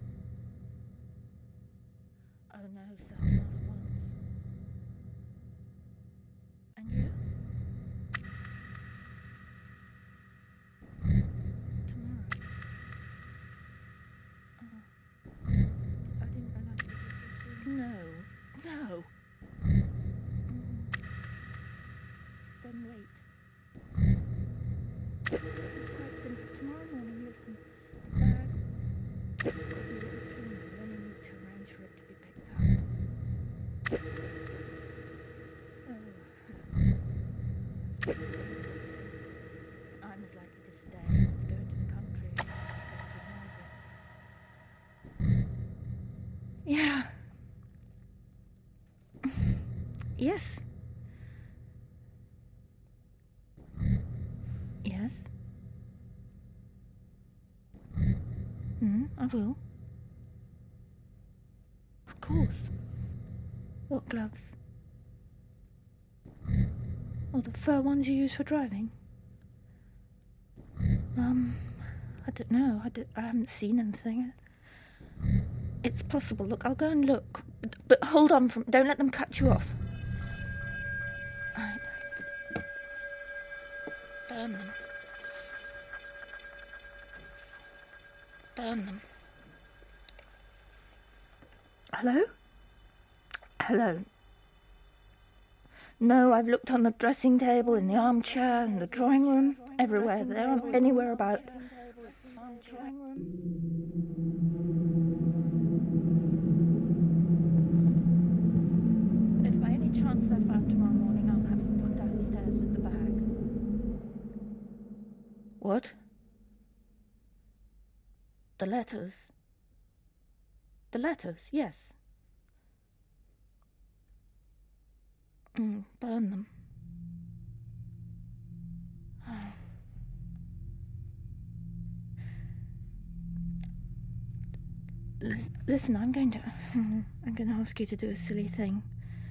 Oh no, sir, not at once. And you? Tomorrow. I didn't realize it was so soon. No. Then wait. It's quite simple. Tomorrow morning, listen. The bag will be clean. You only need to arrange for it to be picked up. I'm as likely to stay as to go into the country. Yeah. Yes. Yes. I will. Of course. What gloves? Oh, the fur ones you use for driving? I don't know. I haven't seen anything. It's possible. Look, I'll go and look. But hold on. Don't let them cut you off. Right. Burn them. Burn them. Hello? Hello. No, I've looked on the dressing table, in the armchair, in the drawing room, everywhere. They aren't anywhere about. If by any chance they're found tomorrow morning, I'll have them put downstairs with the bag. What? The letters. The letters, yes. Burn them. Listen, I'm going to ask you to do a silly thing.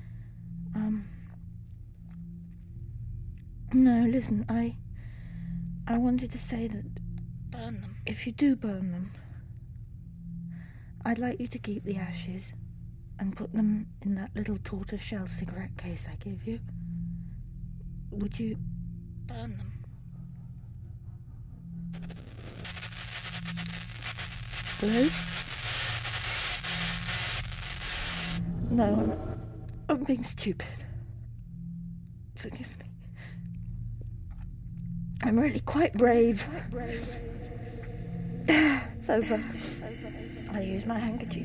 No, listen, I wanted to say that... Burn them. If you do burn them, I'd like you to keep the ashes and put them in that little tortoiseshell cigarette case I gave you. Would you burn them? Hello? No, I'm being stupid. Forgive me. I'm really quite brave. It's over. I'll use my handkerchief.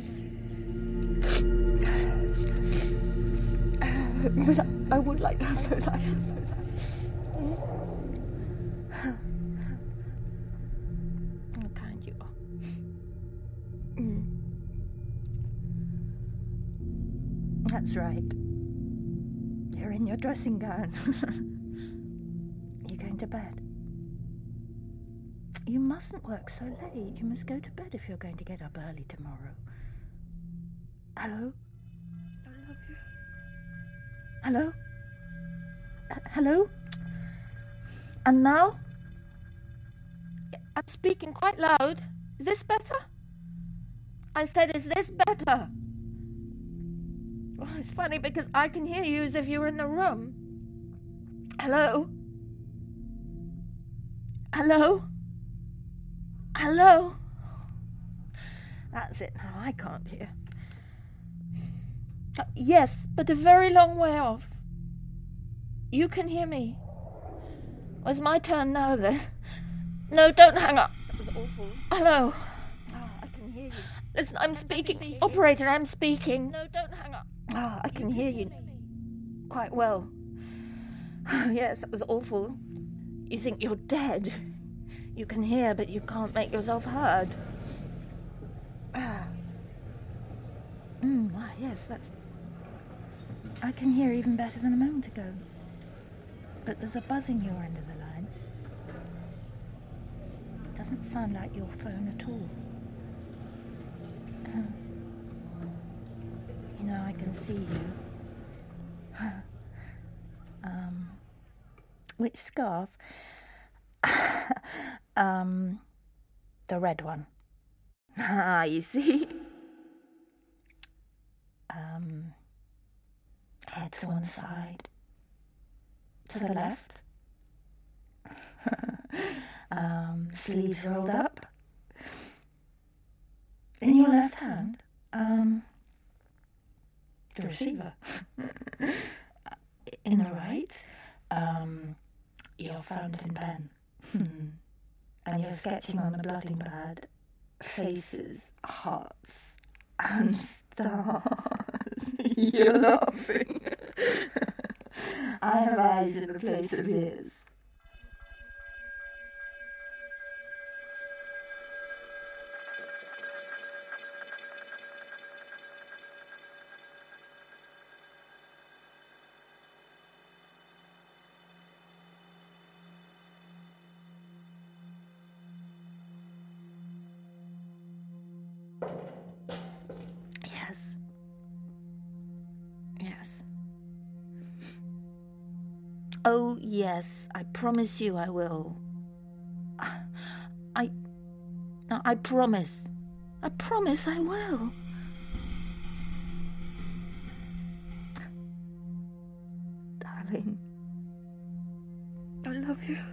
But I would like to have those ashes. How kind you are. That's right. You're in your dressing gown. You're going to bed. You mustn't work so late. You must go to bed if you're going to get up early tomorrow. Hello? I love you. Hello? Hello? And now? I'm speaking quite loud. Is this better? I said, is this better? Well, it's funny because I can hear you as if you were in the room. Hello? Hello? Hello? That's it now, I can't hear. Yes, but a very long way off. You can hear me. Well, it's my turn now then. No, don't hang up. That was awful. Hello? Oh, I can hear you. Listen, I'm speaking. Operator, I'm speaking. No, don't hang up. Oh, I can hear you quite well. Yes, that was awful. You think you're dead. You can hear, but you can't make yourself heard. Why, yes, that's... I can hear even better than a moment ago. But there's a buzzing your end of the line. It doesn't sound like your phone at all. You know, I can see you. Which scarf? The red one. Ah, you see? Head to one side. To the left. Sleeves rolled up. In your left hand, the receiver. In the right, your fountain pen. And you're sketching on the blotting pad faces, hearts, and stars. You're laughing. I have eyes in the place of ears. Yes. Yes. Oh, yes, I promise you I will. I promise. I promise I will. Darling, I love you.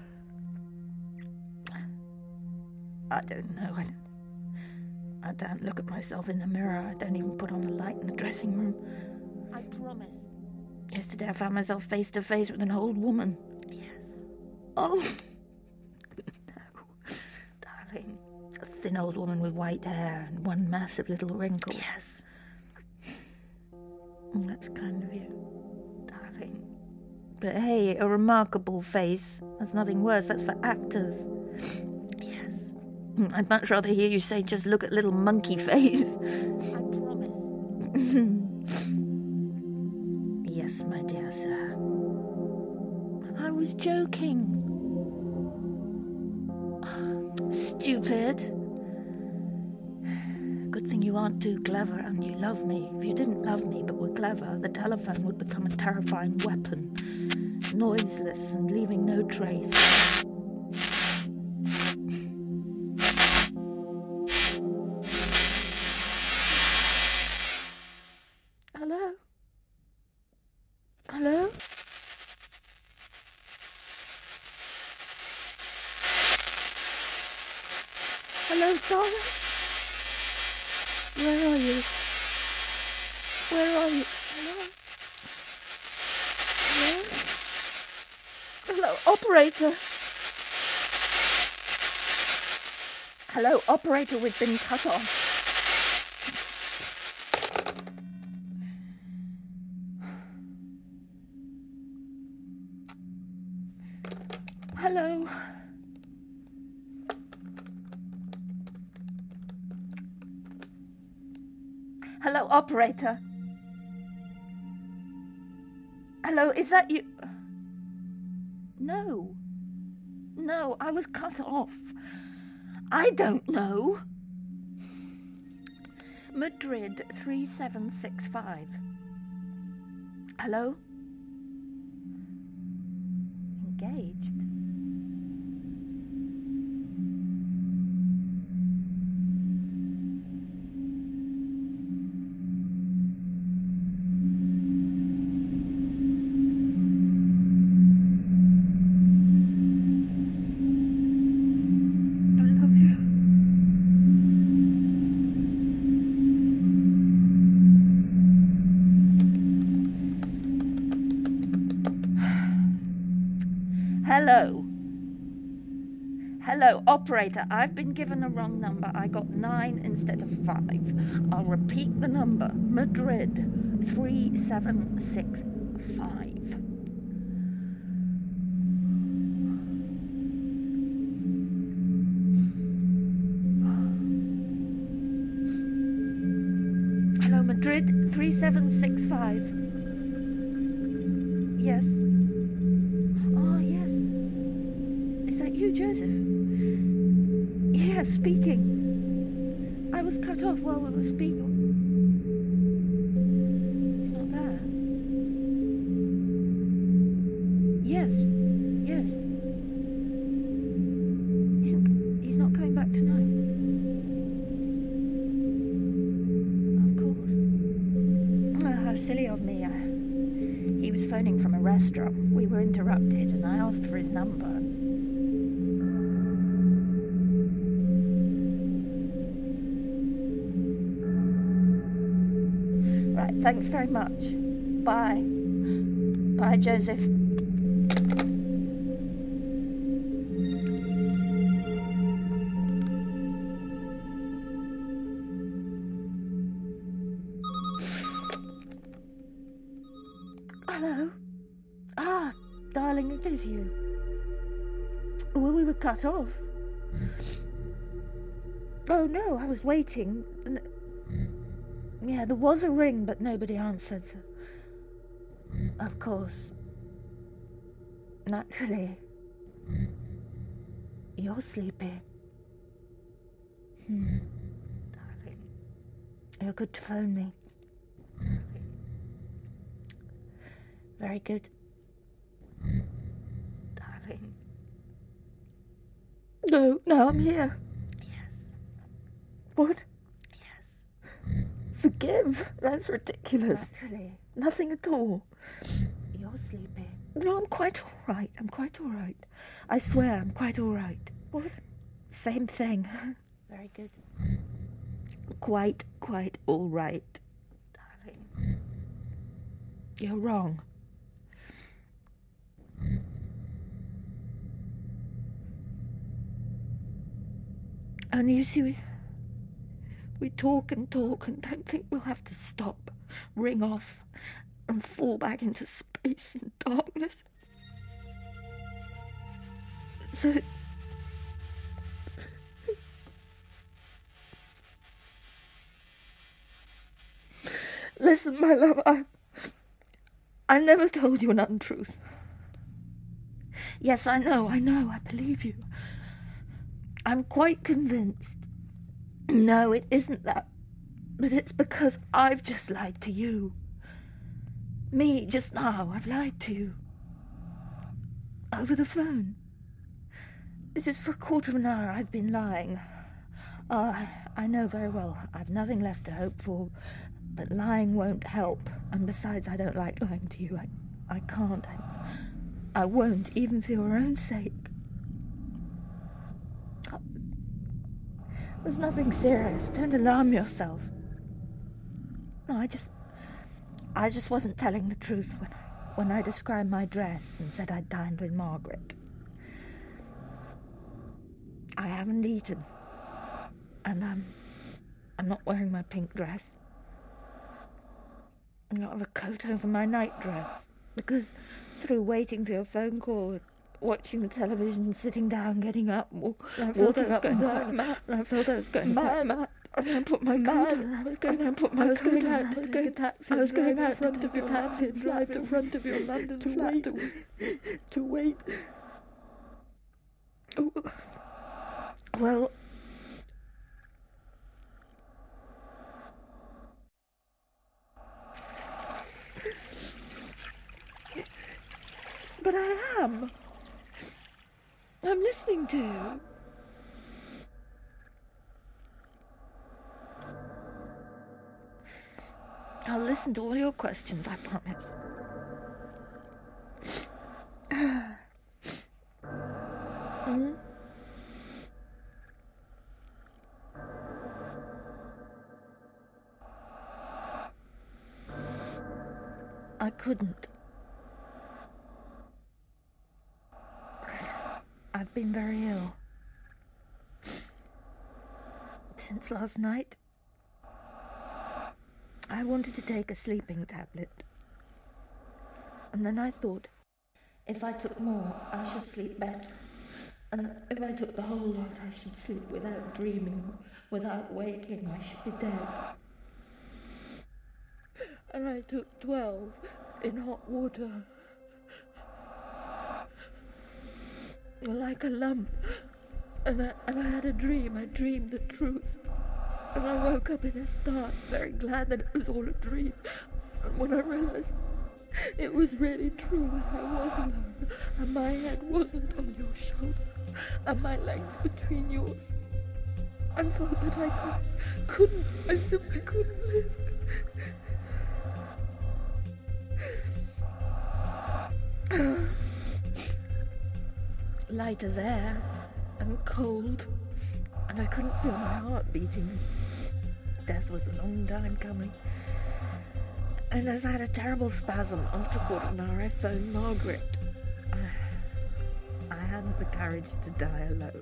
I don't know. I don't look at myself in the mirror. I don't even put on the light in the dressing room. I promise. Yesterday I found myself face to face with an old woman. Yes. Oh. No. Darling. A thin old woman with white hair and one massive little wrinkle. Yes. That's kind of you. Darling. But hey, a remarkable face. That's nothing worse. That's for actors. Yes. I'd much rather hear you say, just look at little monkey face. I promise. Yes, my dear sir. I was joking. Stupid. Good thing you aren't too clever and you love me. If you didn't love me but were clever, the telephone would become a terrifying weapon. Noiseless and leaving no trace. Hello, darling? Where are you? Where are you? Hello? Hello? Hello, operator? Hello, operator, we've been cut off. Hello? Hello, operator? Hello, is that you? No. No, I was cut off. I don't know. Madrid 3765. Hello? Engaged? Hello. Hello, operator. I've been given a wrong number. I got 9 instead of 5. I'll repeat the number. Madrid 3765. Hello, Madrid 3765. Yes. You, Joseph? Yes, speaking. I was cut off while we were speaking. He's not there. Yes, yes. He's not coming back tonight. Of course. Oh, how silly of me. He was phoning from a restaurant. We were interrupted and I asked for his number. Thanks very much. Bye. Bye, Joseph. Hello? Ah, darling, it is you. Well, we were cut off. Oh, no, I was waiting. Yeah, there was a ring, but nobody answered. Of course. Naturally. You're sleepy. Darling. You're good to phone me. Very good. Darling. No, I'm here. Yes. What? Forgive? That's ridiculous. Naturally. Nothing at all. You're sleepy. No, I'm quite all right. I swear I'm quite all right. What? Same thing. Very good. Quite all right. Darling. You're wrong. Only you see, we talk and don't think we'll have to stop, ring off, and fall back into space and darkness. So... Listen, my love, I never told you an untruth. Yes, I know, I believe you. I'm quite convinced. No, it isn't that. But it's because I've just lied to you. Me, just now, I've lied to you. Over the phone. This is for a quarter of an hour I've been lying. I know very well I've nothing left to hope for, but lying won't help. And besides, I don't like lying to you. I can't. I won't, even for your own sake. There's nothing serious. Don't alarm yourself. No, I just wasn't telling the truth when I described my dress and said I'd dined with Margaret. I haven't eaten. And I'm not wearing my pink dress. I don't have a coat over my night dress. Because through waiting for your phone call, watching the television, sitting down, getting up, walking up and down, I felt I was going mad. And I put my coat on. I was going out to take a taxi. I was going out to take a taxi and drive to front of your London flat to wait. Oh. Well, but I am. I'm listening to you. I'll listen to all your questions, I promise. I couldn't. I've been very ill. Since last night. I wanted to take a sleeping tablet. And then I thought, if I took more, I should sleep better. And if I took the whole lot, I should sleep without dreaming, without waking. I should be dead. And I took 12 in hot water. Like a lump. And I had a dream. I dreamed the truth. And I woke up in a start, very glad that it was all a dream. And when I realized it was really true that I was alone, and my head wasn't on your shoulder, and my legs between yours, I felt that I simply couldn't live. Light as air, and cold, and I couldn't feel my heart beating. Death was a long time coming. And as I had a terrible spasm, after a quarter of an hour I phoned Margaret. I hadn't the courage to die alone.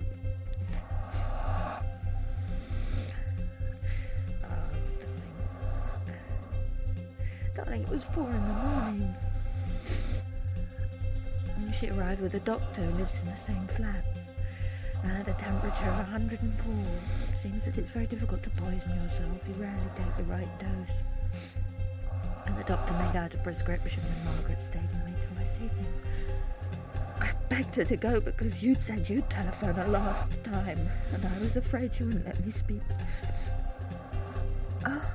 Darling, it was 4 a.m. And she arrived with a doctor who lives in the same flat. I had a temperature of 104. Seems that it's very difficult to poison yourself. You rarely take the right dose. And the doctor made out a prescription when Margaret stayed with me till this evening. I begged her to go because you'd said you'd telephone her last time, and I was afraid she wouldn't let me speak. Oh.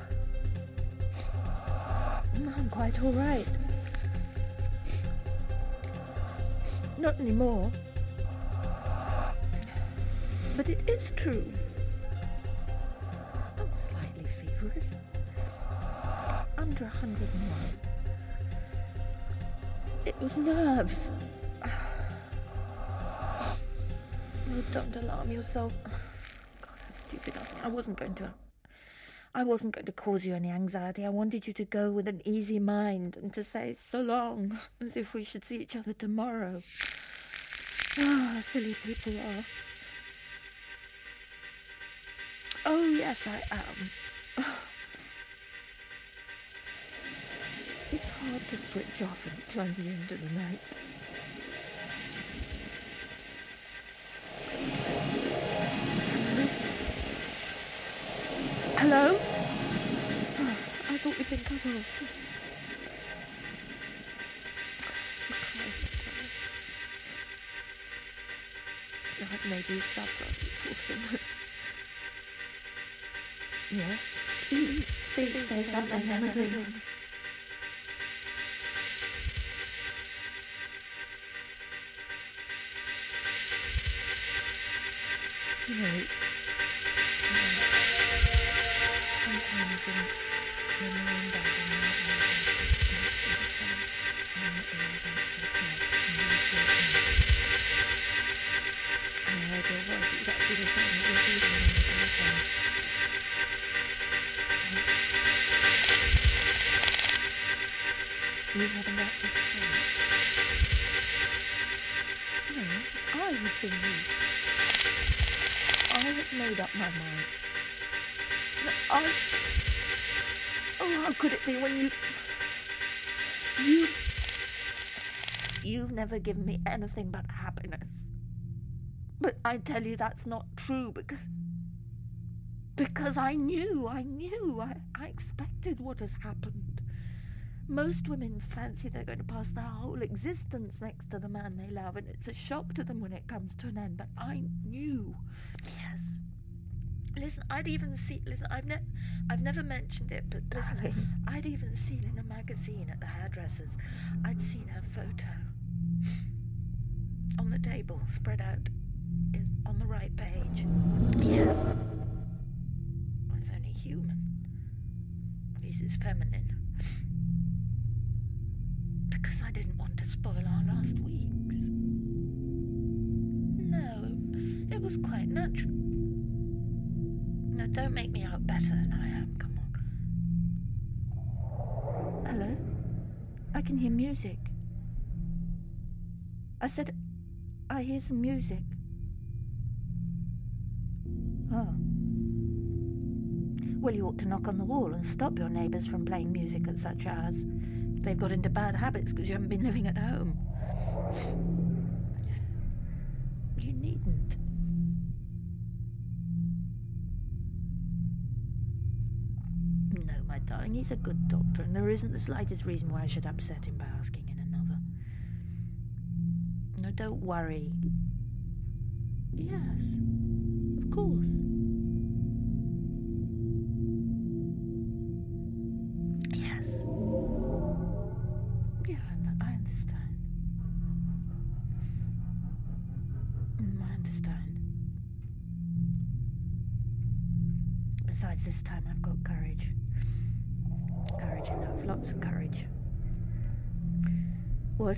No, I'm quite all right. Not anymore. But it is true. I'm slightly feverish. Under 101. It was nerves. Oh, don't alarm yourself. God, how stupid of me. I wasn't going to cause you any anxiety. I wanted you to go with an easy mind and to say so long, as if we should see each other tomorrow. Ah, silly people are. Oh, yes, I am. It's hard to switch off and plunge into the night. Hello? Oh, I thought we'd been cut off. I've made you suffer, poor thing. Yes? Speak, say something, anything. You know, sometimes when you're in bed and you're I heard your voice exactly the same as this evening on the telephone. You haven't got to stay. No, it's I who's been rude. I have made up my mind. No, Oh, how could it be when You've never given me anything but happiness. But I tell you that's not true because I knew. I expected what has happened. Most women fancy they're going to pass their whole existence next to the man they love, and it's a shock to them when it comes to an end. But I knew. Yes. Listen, I've never mentioned it, but listen, I'd even seen in a magazine at the hairdresser's, I'd seen her photo on the table, spread out on the right page. Yes. Well, it's only human. At least it's feminine. Because I didn't want to spoil our last weeks. No, it was quite natural. No, don't make me out better than I am, come on. Hello? I can hear music. I said, I hear some music. Oh. Well, you ought to knock on the wall and stop your neighbours from playing music at such hours. They've got into bad habits because you haven't been living at home. You needn't. No, my darling, he's a good doctor, and there isn't the slightest reason why I should upset him by asking in another. No, don't worry. Yes, of course. Yes. Yeah, I understand. I understand. Besides, this time I've got courage. Courage enough, lots of courage. What?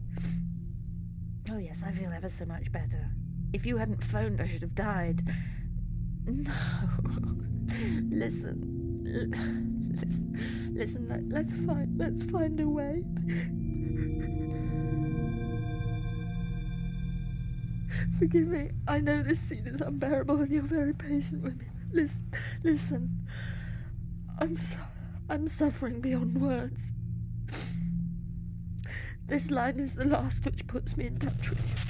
Oh yes, I feel ever so much better. If you hadn't phoned, I should have died. No. Listen, let's find a way. Forgive me, I know this scene is unbearable and you're very patient with me. Listen. I'm suffering beyond words. This line is the last which puts me in touch with you.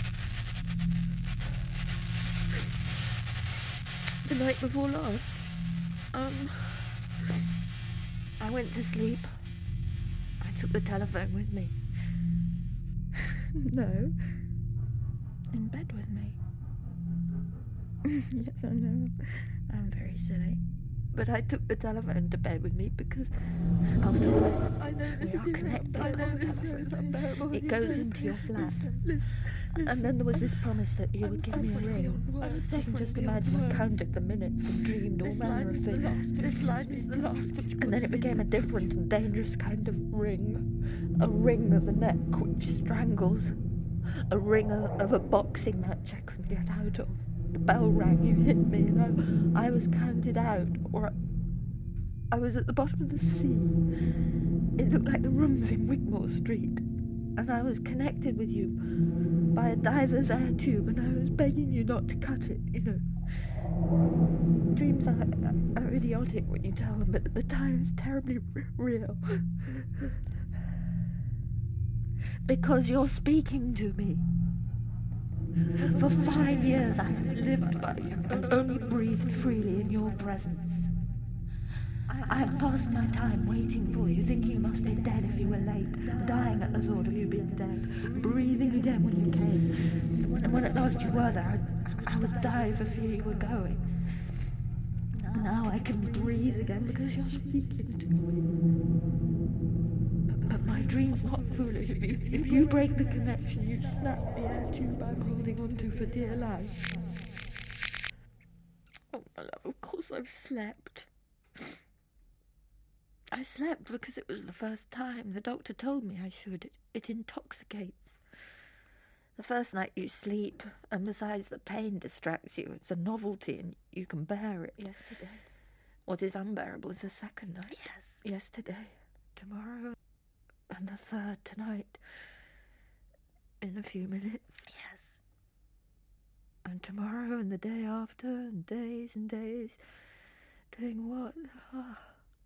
The night before last, I went to sleep. I took the telephone with me. No. In bed with me. Yes, I know. I'm very silly. But I took the telephone to bed with me because, after all, I know this is connected. I know this is unbearable. It goes into your flat. Listen. And then there was this promise that you would give me a ring. So you can just imagine I counted the minutes and dreamed all manner of things. This line is the last. And then it became a different and dangerous kind of ring. A ring of the neck which strangles. A ring of a boxing match I couldn't get out of. The bell rang, you hit me, and I was counted out, or I was at the bottom of the sea. It looked like the rooms in Wigmore Street, and I was connected with you by a diver's air tube, and I was begging you not to cut it, you know. Dreams are idiotic when you tell them, but at the time it's terribly real. Because you're speaking to me. For 5 years I have lived by you and only breathed freely in your presence. I have passed my time waiting for you, thinking you must be dead if you were late, dying at the thought of you being dead, breathing again when you came. And when at last you were there, I would die for fear you were going. Now I can breathe again because you're speaking to me. But my dream's not foolish. If you break the connection, you snap the air tube I'm holding onto for dear life. Oh, my love, of course I've slept. I slept because it was the first time. The doctor told me I should. It intoxicates. The first night you sleep, and besides the pain distracts you, it's a novelty and you can bear it. What is unbearable is the second night. Yes. Yesterday. Tomorrow. And the third tonight. In a few minutes. Yes. And tomorrow and the day after and days and days. Doing what? Oh.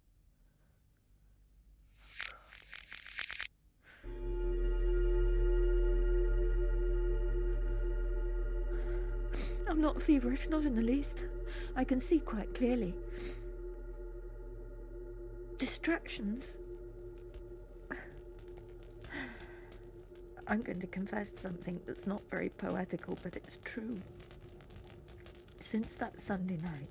I'm not feverish, not in the least. I can see quite clearly. Distractions. I'm going to confess something that's not very poetical, but it's true. Since that Sunday night,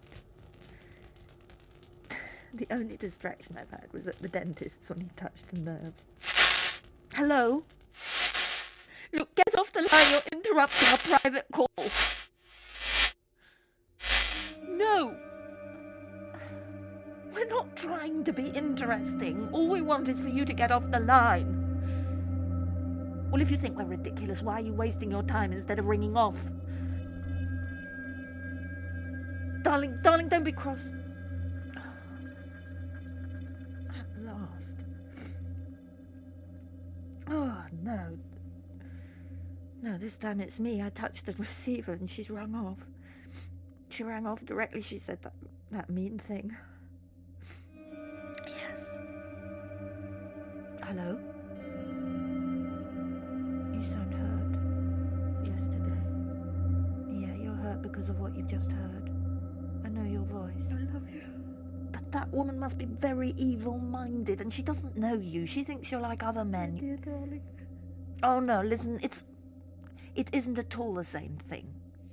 the only distraction I've had was at the dentist's when he touched a nerve. Hello? Look, get off the line, you're interrupting a private call. No! We're not trying to be interesting. All we want is for you to get off the line. Well, if you think we're ridiculous, why are you wasting your time instead of ringing off? Darling, don't be cross. At last. Oh, no. No, this time it's me. I touched the receiver and she's rung off. She rang off directly. She said that mean thing. Yes. Hello? You sound hurt. Yesterday. Yeah, you're hurt because of what you've just heard. I know your voice. I love you. But that woman must be very evil-minded, and she doesn't know you. She thinks you're like other men. My dear darling. Oh, no, listen, it isn't at all the same thing.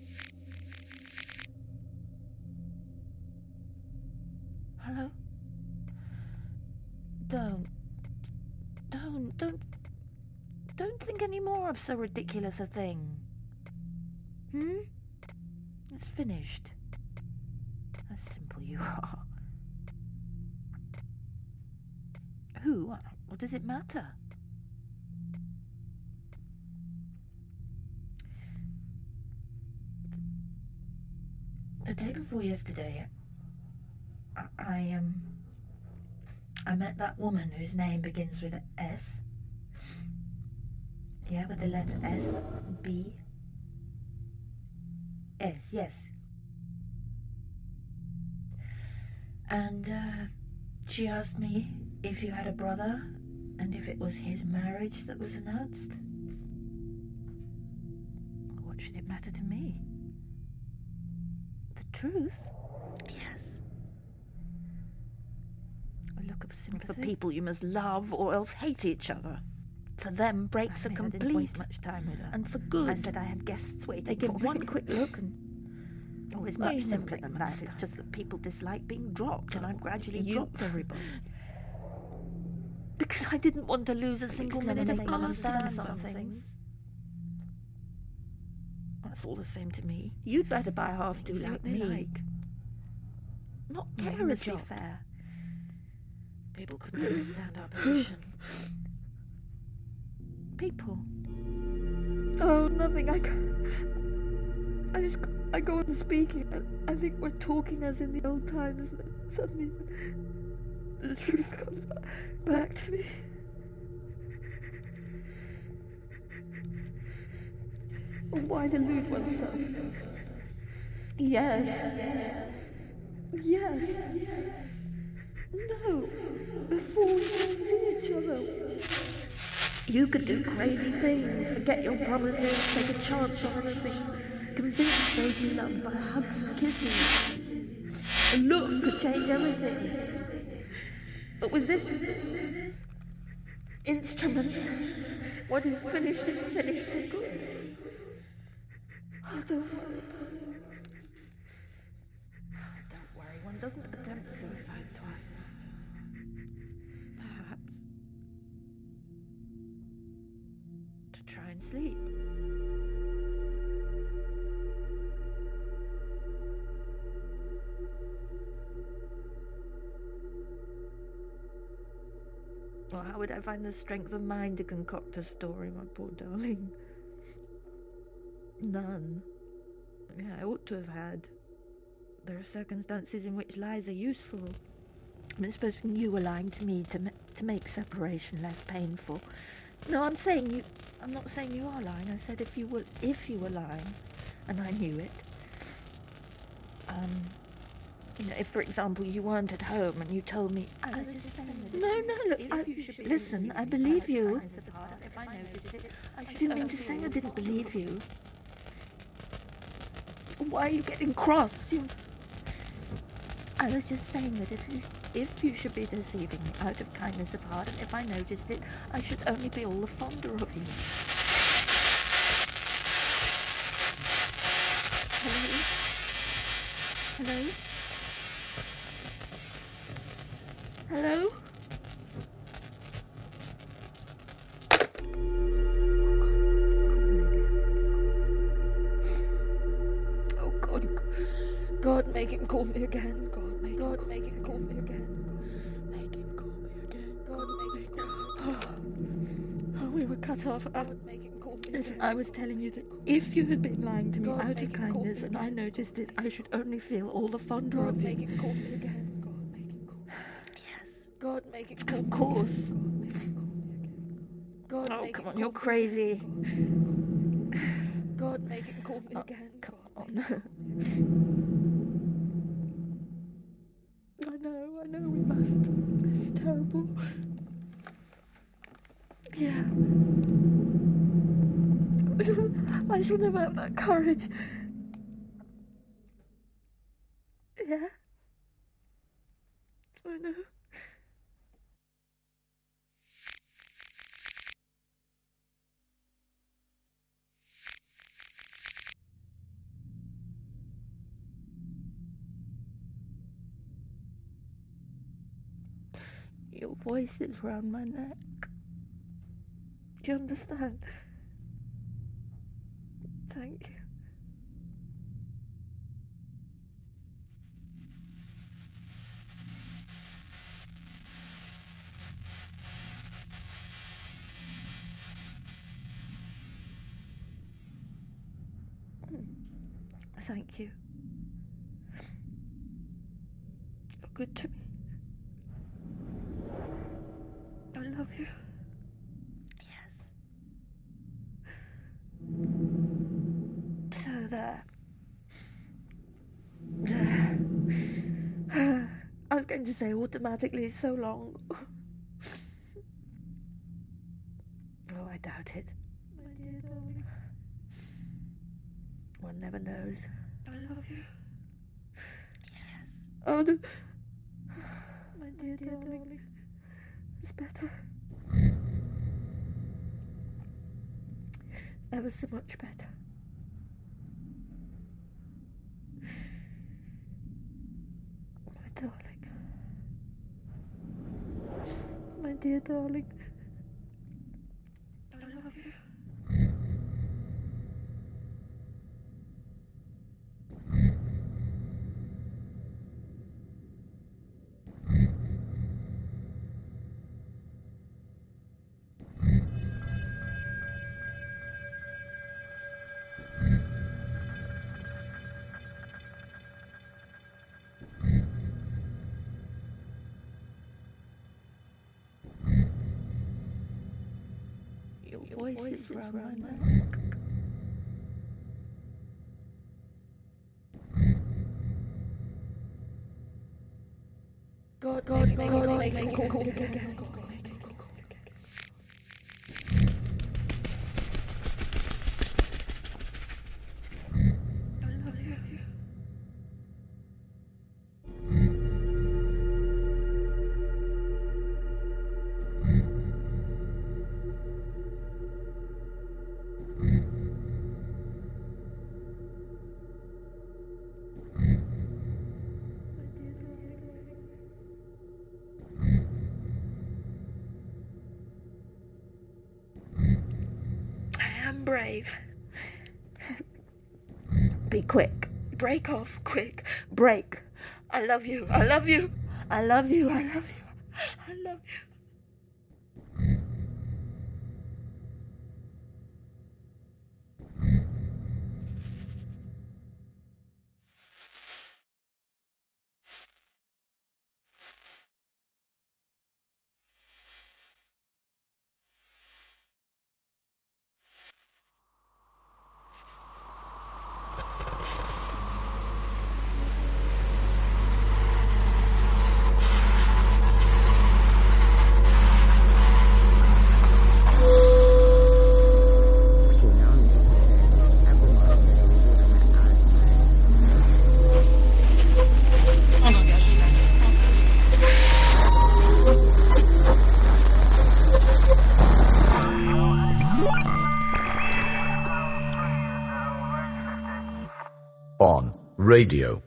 Hello? Don't think any more of so ridiculous a thing. It's finished. How simple you are. Who? What does it matter? The day before yesterday, I met that woman whose name begins with an S. Yeah, with the letter S. B. S, yes. And she asked me if you had a brother and if it was his marriage that was announced. What should it matter to me? The truth? Yes. A look of sympathy. For people you must love or else hate each other. For them, breaks are complete. I didn't waste much time with her. And for good. I said I had guests waiting. They give one quick look and... Oh, it's much simpler than that. It's just that people dislike being dropped, and I've gradually dropped everybody. Because I didn't want to lose a single minute of understand some things. That's all the same to me. You'd better by half do like me. Not care a job. Fair. People couldn't understand our position. People. Oh, nothing. I go on speaking. I think we're talking as in the old times. And suddenly, the truth comes back to me. Why delude oneself? Yes. No. Before we can see each other. You could do crazy things, forget your promises, take a chance on anything, convince those you love by hugs and kisses. A look could change everything. But with this instrument, what is finished is finished for good. Oh, don't worry. Don't worry, one doesn't attempt suicide twice. Perhaps. To try and sleep. Well, how would I find the strength of mind to concoct a story, my poor darling? None. Yeah, I ought to have had. There are circumstances in which lies are useful. I'm supposing you were lying to me to make separation less painful. No, I'm saying you. I'm not saying you are lying. I said if you were lying, and I knew it. If, for example, you weren't at home and you told me, I was just saying that. No, look, listen, I believe you. I didn't mean to say I didn't believe you. Why are you getting cross? I was just saying that if you should be deceiving me out of kindness of heart, and if I noticed it, I should only be all the fonder of you. Hello? Hello? Oh God. God, make him call me again. God, make him call me again. Make him call me again. God, make him call me again. Oh, we were cut off. Make him call me again. I was telling you that if you had been lying to me out of kindness and I noticed it, I should only feel all the fonder of you. God, make him call me again. God, make it call me. Of course. God, oh, come on, you're crazy. God, make it call me again. Come on. I know, we must. It's terrible. Yeah. I shall never have that courage. Yeah. I know. Your voice is round my neck. Do you understand? Thank you. Thank you. You're good to me. I love you. Yes. So there. I was going to say automatically so long. Oh, I doubt it. My dear darling. One never knows. I love you. Yes. Oh, no. My dear darling. It's better. Ever so much better. My darling. My dear darling. I love you. Your voice is round my neck. God, make me call again. I love you. I am brave. Be quick. Break off, quick. Break. I love you. I love you. I love you. I love you. I love you. Radio.